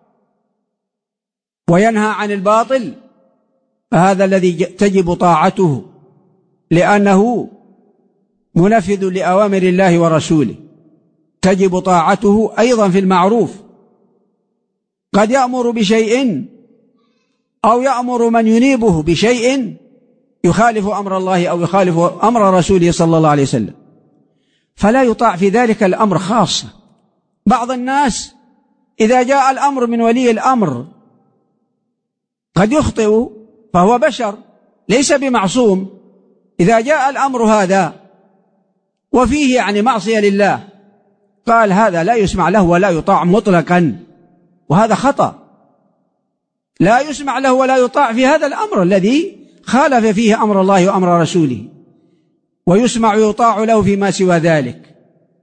وينهى عن الباطل فهذا الذي تجب طاعته، لأنه منفذ لأوامر الله ورسوله. تجب طاعته أيضا في المعروف، قد يأمر بشيء أو يأمر من ينيبه بشيء يخالف أمر الله أو يخالف أمر رسوله صلى الله عليه وسلم، فلا يطاع في ذلك الأمر خاصة. بعض الناس إذا جاء الأمر من ولي الأمر قد يخطئ، فهو بشر ليس بمعصوم. إذا جاء الأمر هذا وفيه يعني معصية لله قال هذا لا يسمع له ولا يطاع مطلقا، وهذا خطأ. لا يسمع له ولا يطاع في هذا الأمر الذي خالف فيه أمر الله وأمر رسوله، ويسمع يطاع له فيما سوى ذلك.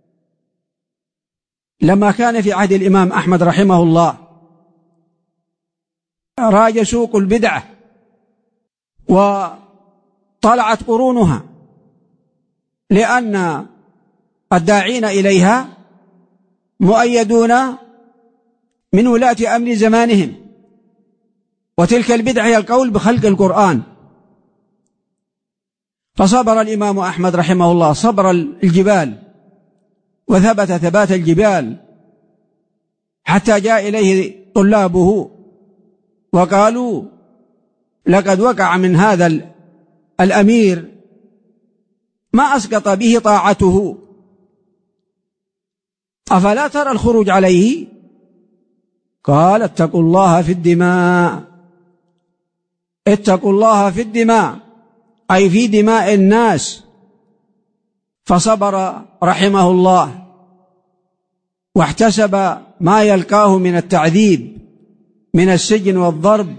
لما كان في عهد الإمام أحمد رحمه الله راج سوق البدعة وطلعت قرونها، لأن الداعين إليها مؤيدون من ولاة أمر زمانهم، وتلك البدعة هي القول بخلق القرآن. فصبر الإمام أحمد رحمه الله صبر الجبال وثبت ثبات الجبال، حتى جاء إليه طلابه وقالوا لقد وقع من هذا الأمير ما أسقط به طاعته، أفلا ترى الخروج عليه؟ قال اتقوا الله في الدماء، اتقوا الله في الدماء، أي في دماء الناس. فصبر رحمه الله واحتسب ما يلقاه من التعذيب من السجن والضرب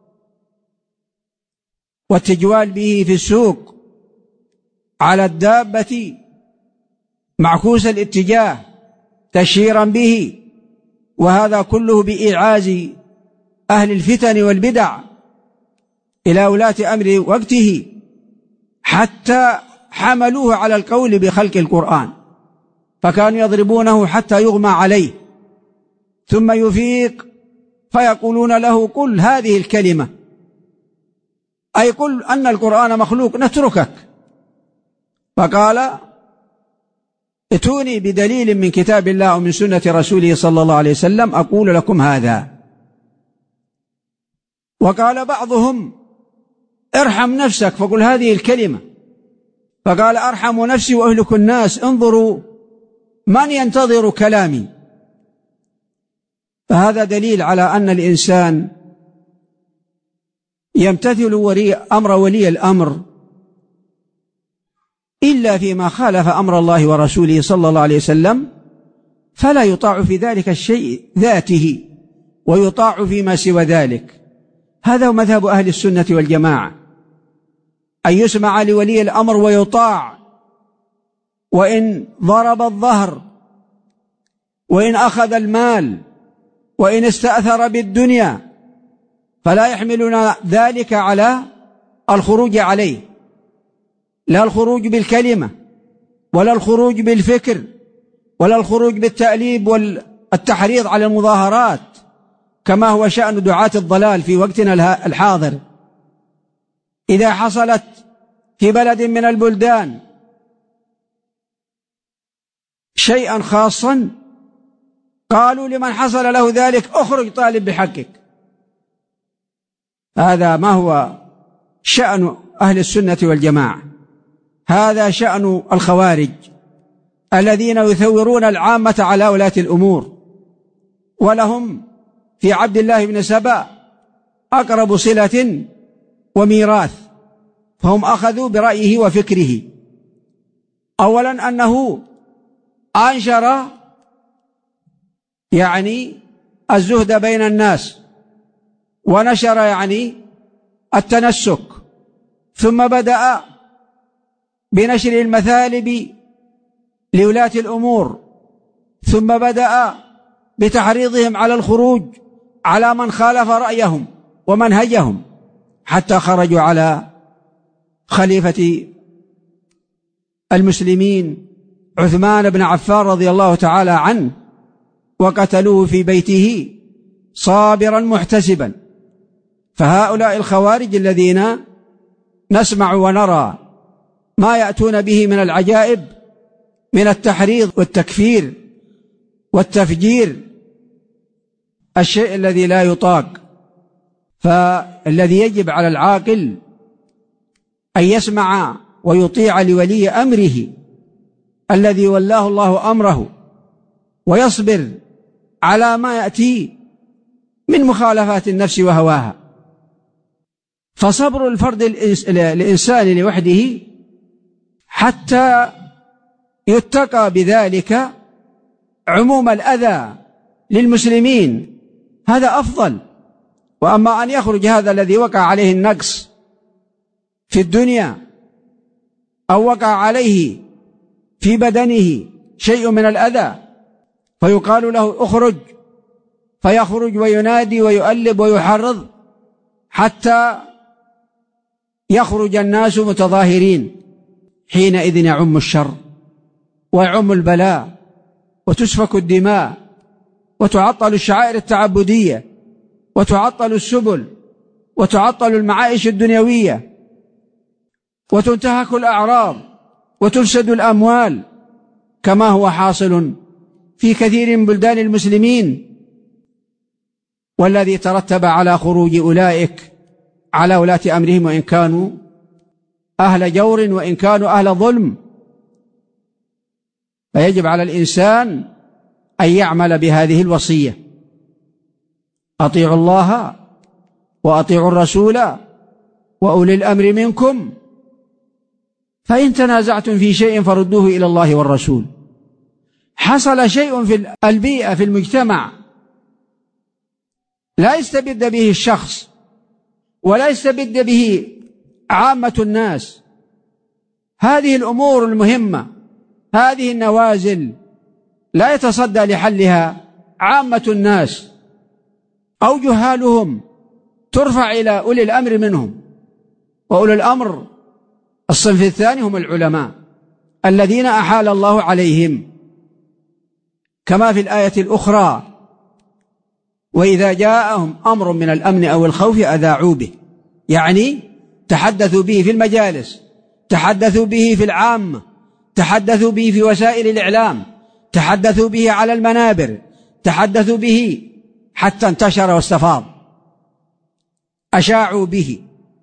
والتجوال به في السوق على الدابة معكوس الاتجاه تشهيرا به، وهذا كله بإيعاز أهل الفتن والبدع إلى ولاة أمر وقته، حتى حملوه على القول بخلق القرآن، فكانوا يضربونه حتى يغمى عليه ثم يفيق فيقولون له قل هذه الكلمة، أي قل أن القرآن مخلوق نتركك. فقال ائتوني بدليل من كتاب الله ومن سنة رسوله صلى الله عليه وسلم أقول لكم هذا. وقال بعضهم ارحم نفسك فقل هذه الكلمة، فقال أرحم نفسي وأهلك الناس، انظروا من ينتظر كلامي. فهذا دليل على أن الإنسان يمتثل أمر ولي الأمر إلا فيما خالف أمر الله ورسوله صلى الله عليه وسلم، فلا يطاع في ذلك الشيء ذاته، ويطاع فيما سوى ذلك. هذا هو مذهب أهل السنة والجماعة، أن يسمع لولي الأمر ويطاع، وإن ضرب الظهر، وإن أخذ المال، وإن استأثر بالدنيا، فلا يحملنا ذلك على الخروج عليه، لا الخروج بالكلمة، ولا الخروج بالفكر، ولا الخروج بالتأليب والتحريض على المظاهرات كما هو شأن دعاة الضلال في وقتنا الحاضر. إذا حصلت في بلد من البلدان شيئا خاصا قالوا لمن حصل له ذلك اخرج طالب بحقك. هذا ما هو شأن أهل السنة والجماعة، هذا شأن الخوارج الذين يثورون العامة على ولاة الأمور، ولهم في عبد الله بن سبأ أقرب صلة وميراث، فهم أخذوا برأيه وفكره. أولا أنه أنشر الزهد بين الناس، ونشر التنسك، ثم بدأ بنشر المثالب لولاة الأمور، ثم بدأ بتحريضهم على الخروج على من خالف رأيهم ومنهجهم، حتى خرجوا على خليفة المسلمين عثمان بن عفان رضي الله تعالى عنه، وقتلوه في بيته صابرا محتسبا. فهؤلاء الخوارج الذين نسمع ونرى ما يأتون به من العجائب من التحريض والتكفير والتفجير، الشيء الذي لا يطاق. فالذي يجب على العاقل أن يسمع ويطيع لولي أمره الذي ولاه الله أمره، ويصبر على ما يأتي من مخالفات النفس وهواها. فصبر الفرد الإنسان لوحده حتى يتقى بذلك عموم الأذى للمسلمين هذا أفضل. وأما أن يخرج هذا الذي وقع عليه النقص في الدنيا، أو وقع عليه في بدنه شيء من الأذى، فيقال له اخرج، فيخرج وينادي ويؤلب ويحرض حتى يخرج الناس متظاهرين، حينئذ يعم الشر ويعم البلاء، وتسفك الدماء، وتعطل الشعائر التعبدية، وتعطل السبل، وتعطل المعائش الدنيوية، وتنتهك الأعراض، وتفسد الأموال، كما هو حاصل في كثير من بلدان المسلمين. والذي ترتب على خروج أولئك على ولاة أمرهم، وإن كانوا أهل جور وإن كانوا أهل ظلم، فيجب على الإنسان أن يعمل بهذه الوصية: أطيعوا الله وأطيعوا الرسول وأولي الأمر منكم، فإن تنازعتم في شيء فردوه إلى الله والرسول. حصل شيء في البيئة في المجتمع لا يستبد به الشخص ولا يستبد به عامة الناس، هذه الأمور المهمة، هذه النوازل لا يتصدى لحلها عامة الناس أو جهالهم، ترفع إلى أولي الأمر منهم. وأولي الأمر الصنف الثاني هم العلماء الذين أحال الله عليهم، كما في الآية الأخرى: وإذا جاءهم أمر من الأمن أو الخوف أذاعوا به، يعني تحدثوا به في المجالس، تحدثوا به في العامة، تحدثوا به في وسائل الإعلام، تحدثوا به على المنابر، تحدثوا به حتى انتشر واستفاض، أشاعوا به.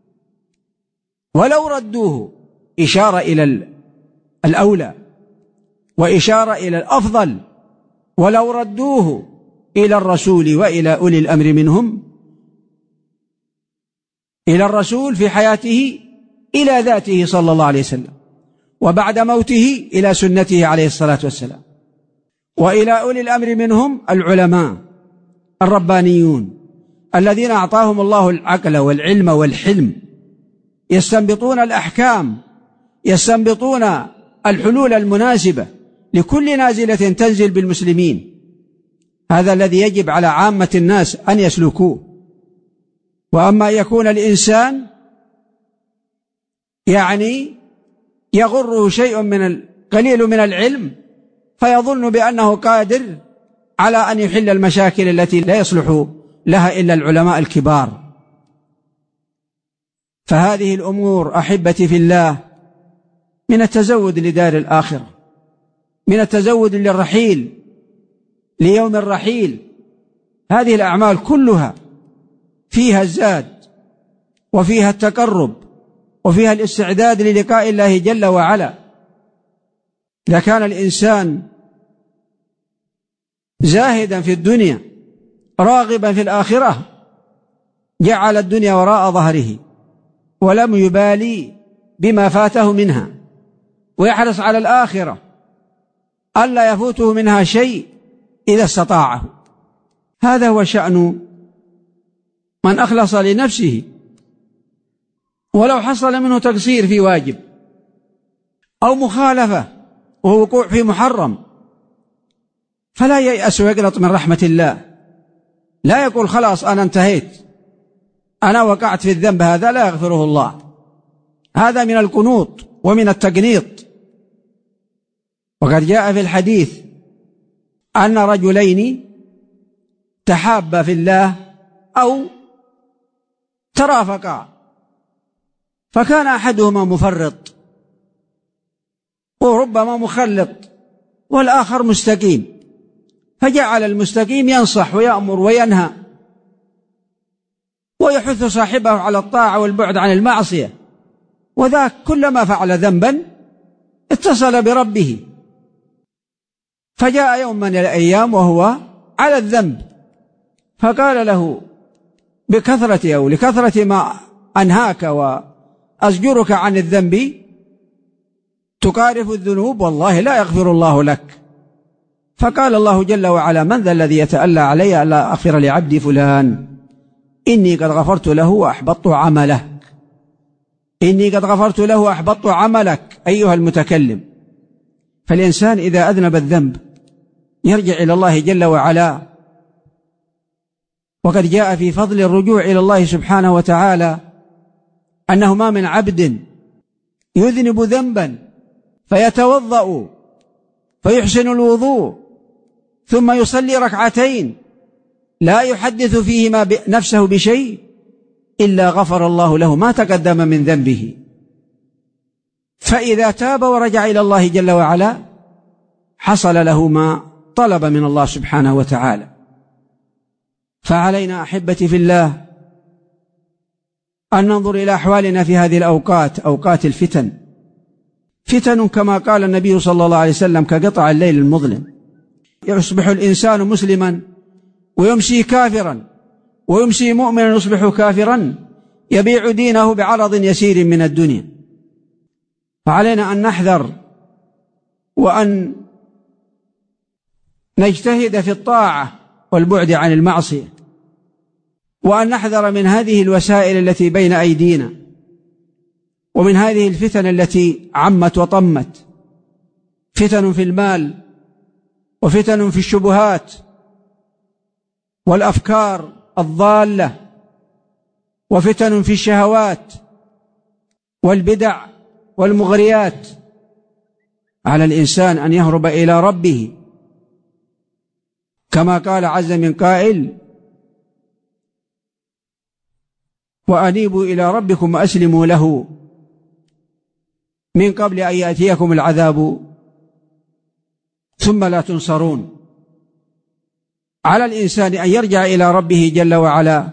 ولو ردوه إشارة إلى الأولى وإشارة إلى الأفضل، ولو ردوه إلى الرسول وإلى أولي الأمر منهم، إلى الرسول في حياته إلى ذاته صلى الله عليه وسلم، وبعد موته إلى سنته عليه الصلاة والسلام، وإلى أولي الأمر منهم العلماء الربانيون الذين أعطاهم الله العقل والعلم والحلم، يستنبطون الأحكام، يستنبطون الحلول المناسبة لكل نازلة تنزل بالمسلمين. هذا الذي يجب على عامة الناس أن يسلكوه. وأما يكون الإنسان يغره شيء من قليل من العلم فيظن بأنه قادر على أن يحل المشاكل التي لا يصلح لها إلا العلماء الكبار. فهذه الأمور أحبتي في الله من التزود لدار الآخرة، من التزود للرحيل ليوم الرحيل. هذه الأعمال كلها فيها الزاد وفيها التقرب وفيها الاستعداد للقاء الله جل وعلا. إذا كان الإنسان زاهدا في الدنيا راغبا في الآخرة جعل الدنيا وراء ظهره ولم يبالي بما فاته منها، ويحرص على الآخرة ألا يفوته منها شيء إذا استطاعه. هذا هو شأن من أخلص لنفسه، ولو حصل منه تقصير في واجب أو مخالفة ووقوع في محرم فلا ييأس ويقنط من رحمة الله، لا يقول خلاص أنا انتهيت، أنا وقعت في الذنب هذا لا يغفره الله. هذا من القنوط ومن التقنيط. وقد جاء في الحديث أن رجلين تحابا في الله أو ترافقا، فكان أحدهما مفرط وربما مخلط والآخر مستقيم، فجعل المستقيم ينصح ويأمر وينهى ويحث صاحبه على الطاعة والبعد عن المعصية، وذاك كلما فعل ذنبا اتصل بربه. فجاء يوم من الأيام وهو على الذنب فقال له بكثرة أو لكثرة ما أنهاك وأزجرك عن الذنب تقارف الذنوب والله لا يغفر الله لك. فقال الله جل وعلا من ذا الذي يتألى علي ألا أغفر لعبدي فلان إني قد غفرت له وأحبطت عمله. إني قد غفرت له وأحبطت عملك أيها المتكلم. فالإنسان إذا أذنب الذنب يرجع إلى الله جل وعلا. وقد جاء في فضل الرجوع إلى الله سبحانه وتعالى أنه ما من عبد يذنب ذنبا فيتوضأ فيحسن الوضوء ثم يصلي ركعتين لا يحدث فيهما نفسه بشيء إلا غفر الله له ما تقدم من ذنبه. فإذا تاب ورجع إلى الله جل وعلا حصل له ما طلب من الله سبحانه وتعالى. فعلينا أحبتي في الله أن ننظر إلى أحوالنا في هذه الأوقات، أوقات الفتن. فتن كما قال النبي صلى الله عليه وسلم كقطع الليل المظلم، يصبح الإنسان مسلما ويمسي كافرا، ويمسي مؤمنا يصبح كافرا، يبيع دينه بعرض يسير من الدنيا. فعلينا أن نحذر وأن نجتهد في الطاعة والبعد عن المعصية، وأن نحذر من هذه الوسائل التي بين أيدينا، ومن هذه الفتن التي عمت وطمت. فتن في المال، وفتن في الشبهات والأفكار الضالة، وفتن في الشهوات والبدع والمغريات. على الإنسان أن يهرب إلى ربه كما قال عز من قائل وأنيبوا إلى ربكم وأسلموا له من قبل أن يأتيكم العذاب ثم لا تنصرون. على الإنسان أن يرجع إلى ربه جل وعلا،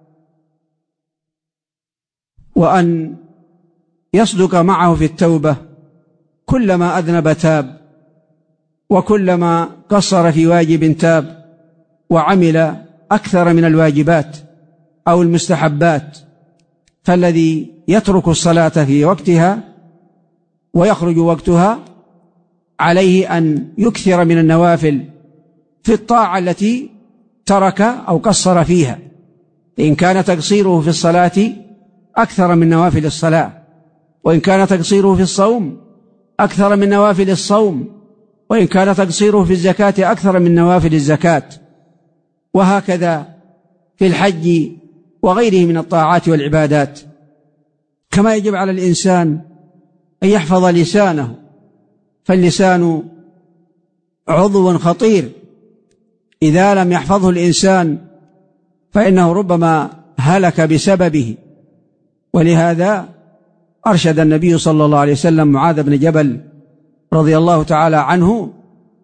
وأن يصدق معه في التوبة كلما أذنب تاب، وكلما قصر في واجب تاب، وعمل أكثر من الواجبات أو المستحبات، فالذي يترك الصلاة في وقتها ويخرج وقتها عليه أن يكثر من النوافل في الطاعة التي ترك أو قصر فيها، إن كان تقصيره في الصلاة أكثر من نوافل الصلاة، وإن كان تقصيره في الصوم أكثر من نوافل الصوم، وإن كان تقصيره في الزكاة أكثر من نوافل الزكاة، وهكذا في الحج وغيره من الطاعات والعبادات. كما يجب على الإنسان أن يحفظ لسانه، فاللسان عضو خطير، إذا لم يحفظه الإنسان فإنه ربما هلك بسببه. ولهذا أرشد النبي صلى الله عليه وسلم معاذ بن جبل رضي الله تعالى عنه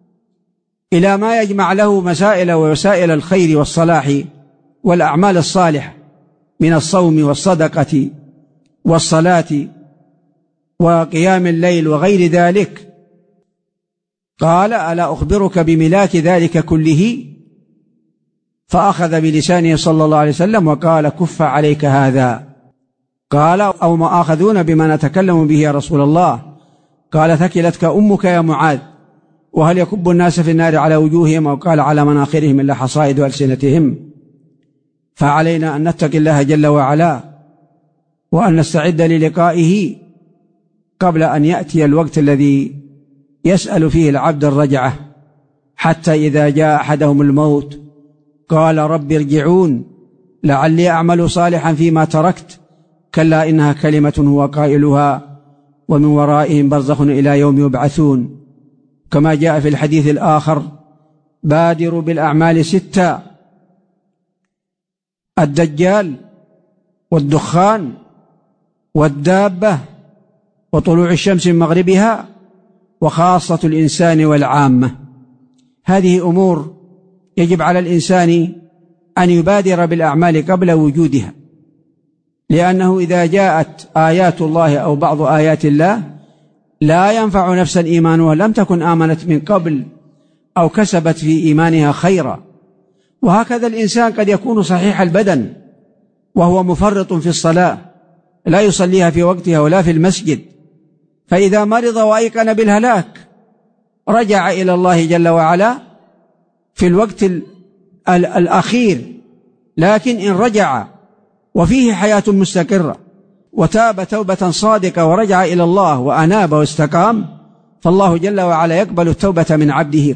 إلى ما يجمع له مسائل ووسائل الخير والصلاح والأعمال الصالحة من الصوم والصدقة والصلاة وقيام الليل وغير ذلك. قال: ألا أخبرك بملاك ذلك كله؟ فأخذ بلسانه صلى الله عليه وسلم وقال: كف عليك هذا. قال: أو ما آخذون بما نتكلم به يا رسول الله؟ قال: ثكلتك أمك يا معاذ، وهل يكب الناس في النار على وجوههم، أو قال على مناخرهم، إلا حصائد ألسنتهم. فعلينا أن نتقي الله جل وعلا، وأن نستعد للقائه قبل أن يأتي الوقت الذي يسأل فيه العبد الرجعة، حتى إذا جاء أحدهم الموت قال: رب ارجعون لعلي أعمل صالحا فيما تركت، كلا إنها كلمة هو قائلها ومن ورائهم برزخ إلى يوم يبعثون. كما جاء في الحديث الآخر: بادروا بالأعمال 6: الدجال والدخان والدابة وطلوع الشمس من مغربها وخاصة الإنسان والعامة. هذه أمور يجب على الإنسان أن يبادر بالأعمال قبل وجودها، لأنه إذا جاءت آيات الله أو بعض آيات الله لا ينفع نفسا إيمانها لم تكن آمنت من قبل أو كسبت في إيمانها خيرا. وهكذا الإنسان قد يكون صحيح البدن وهو مفرط في الصلاة، لا يصليها في وقتها ولا في المسجد، فإذا مرض وأيقن بالهلاك رجع إلى الله جل وعلا في الوقت الأخير. لكن إن رجع وفيه حياة مستقرة وتاب توبة صادقة ورجع إلى الله وأناب واستقام، فالله جل وعلا يقبل التوبة من عبده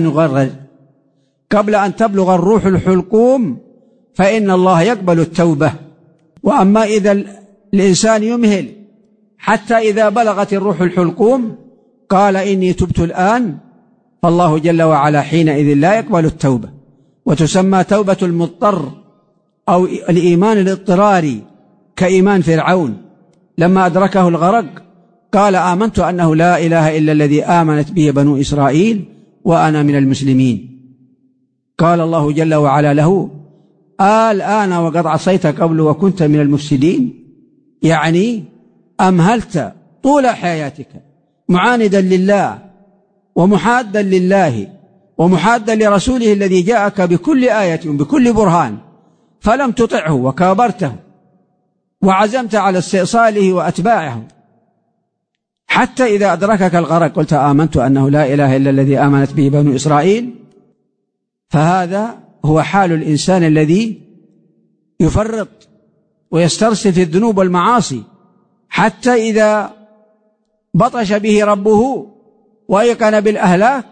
قبل أن تبلغ الروح الحلقوم، فإن الله يقبل التوبة. وأما إذا الإنسان يمهل حتى إذا بلغت الروح الحلقوم قال إني تبت الآن، فالله جل وعلا حينئذ لا يقبل التوبة، وتسمى توبة المضطر أو الإيمان الاضطراري، كإيمان فرعون لما أدركه الغرق قال: آمنت أنه لا إله إلا الذي آمنت به بنو إسرائيل وأنا من المسلمين. قال الله جل وعلا له: الآن وقد عصيت قبل وكنت من المفسدين، يعني أمهلت طول حياتك معاندا لله ومحادا لله ومحادا لرسوله الذي جاءك بكل آية بكل برهان، فلم تطعه وكابرته وعزمت على استئصاله وأتباعه، حتى إذا أدركك الغرق قلت: آمنت أنه لا إله إلا الذي آمنت به بنو إسرائيل. فهذا هو حال الإنسان الذي يفرط ويسترسل في الذنوب والمعاصي، حتى إذا بطش به ربه وأيقن بالأهلاك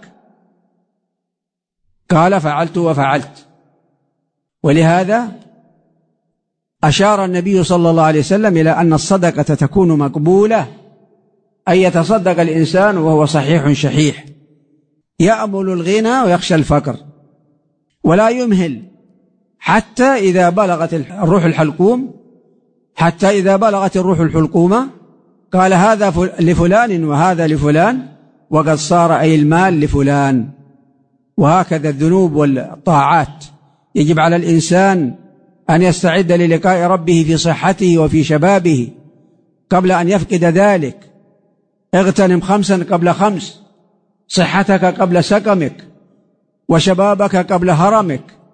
قال: فعلت وفعلت. ولهذا أشار النبي صلى الله عليه وسلم إلى أن الصدقة تكون مقبولة، أن يتصدق الإنسان وهو صحيح شحيح يأمل الغنى ويخشى الفقر، ولا يمهل حتى إذا بلغت الروح الحلقوم، حتى إذا بلغت الروح الحلقومة قال: هذا لفلان وهذا لفلان، وقد صار أي المال لفلان. وهكذا الذنوب والطاعات يجب على الإنسان أن يستعد للقاء ربه في صحته وفي شبابه قبل أن يفقد ذلك. اغتنم 5 قبل 5: صحتك قبل سقمك، وشبابك قبل هرمك،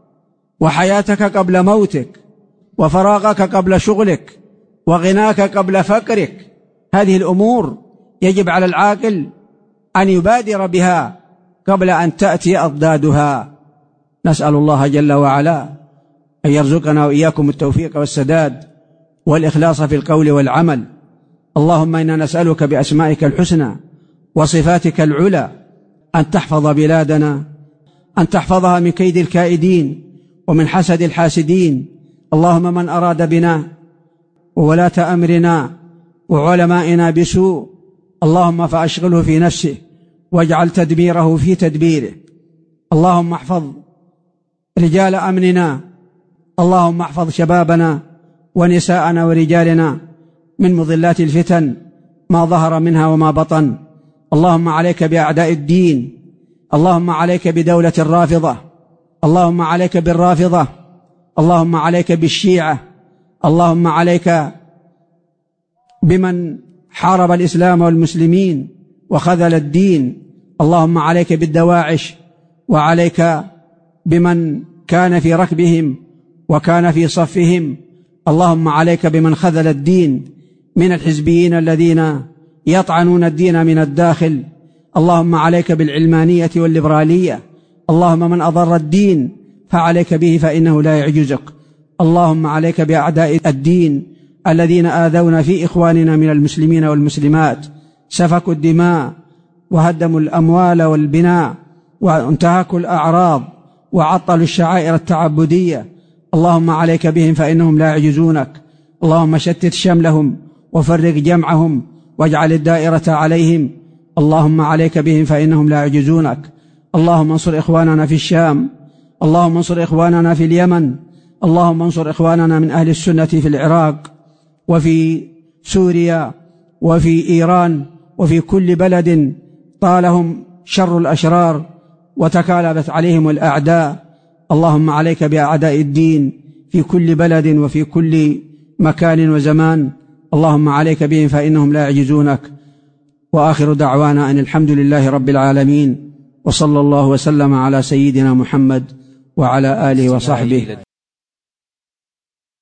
وحياتك قبل موتك، وفراغك قبل شغلك، وغناك قبل فقرك. هذه الأمور يجب على العاقل أن يبادر بها قبل أن تأتي أضدادها. نسأل الله جل وعلا أن يرزقنا وإياكم التوفيق والسداد والإخلاص في القول والعمل. اللهم إنا نسألك بأسمائك الحسنى وصفاتك العلى أن تحفظ بلادنا، أن تحفظها من كيد الكائدين ومن حسد الحاسدين. اللهم من أراد بنا وولاة أمرنا وعلمائنا بسوء اللهم فأشغله في نفسه واجعل تدبيره في تدبيره. اللهم احفظ رجال أمننا، اللهم احفظ شبابنا ونساءنا ورجالنا من مضلات الفتن ما ظهر منها وما بطن. اللهم عليك بأعداء الدين، اللهم عليك بدولة الرافضة، اللهم عليك بالرافضة، اللهم عليك بالشيعة، اللهم عليك بمن حارب الإسلام والمسلمين وخذل الدين. اللهم عليك بالدواعش، وعليك بمن كان في ركبهم وكان في صفهم. اللهم عليك بمن خذل الدين من الحزبيين الذين يطعنون الدين من الداخل. اللهم عليك بالعلمانية والليبرالية. اللهم من أضر الدين فعليك به فإنه لا يعجزك. اللهم عليك بأعداء الدين الذين آذونا في إخواننا من المسلمين والمسلمات، سفكوا الدماء وهدموا الأموال والبناء وانتهكوا الأعراض وعطلوا الشعائر التعبدية. اللهم عليك بهم فإنهم لا يعجزونك. اللهم شتت شملهم وفرق جمعهم واجعل الدائرة عليهم. اللهم عليك بهم فإنهم لا يعجزونك. اللهم انصر إخواننا في الشام، اللهم انصر إخواننا في اليمن، اللهم انصر إخواننا من أهل السنة في العراق وفي سوريا وفي إيران وفي كل بلد طالهم شر الأشرار وتكالبت عليهم الأعداء. اللهم عليك بأعداء الدين في كل بلد وفي كل مكان وزمان. اللهم عليك بهم فإنهم لا يعجزونك. وآخر دعوانا أن الحمد لله رب العالمين، وصلى الله وسلم على سيدنا محمد وعلى آله وصحبه.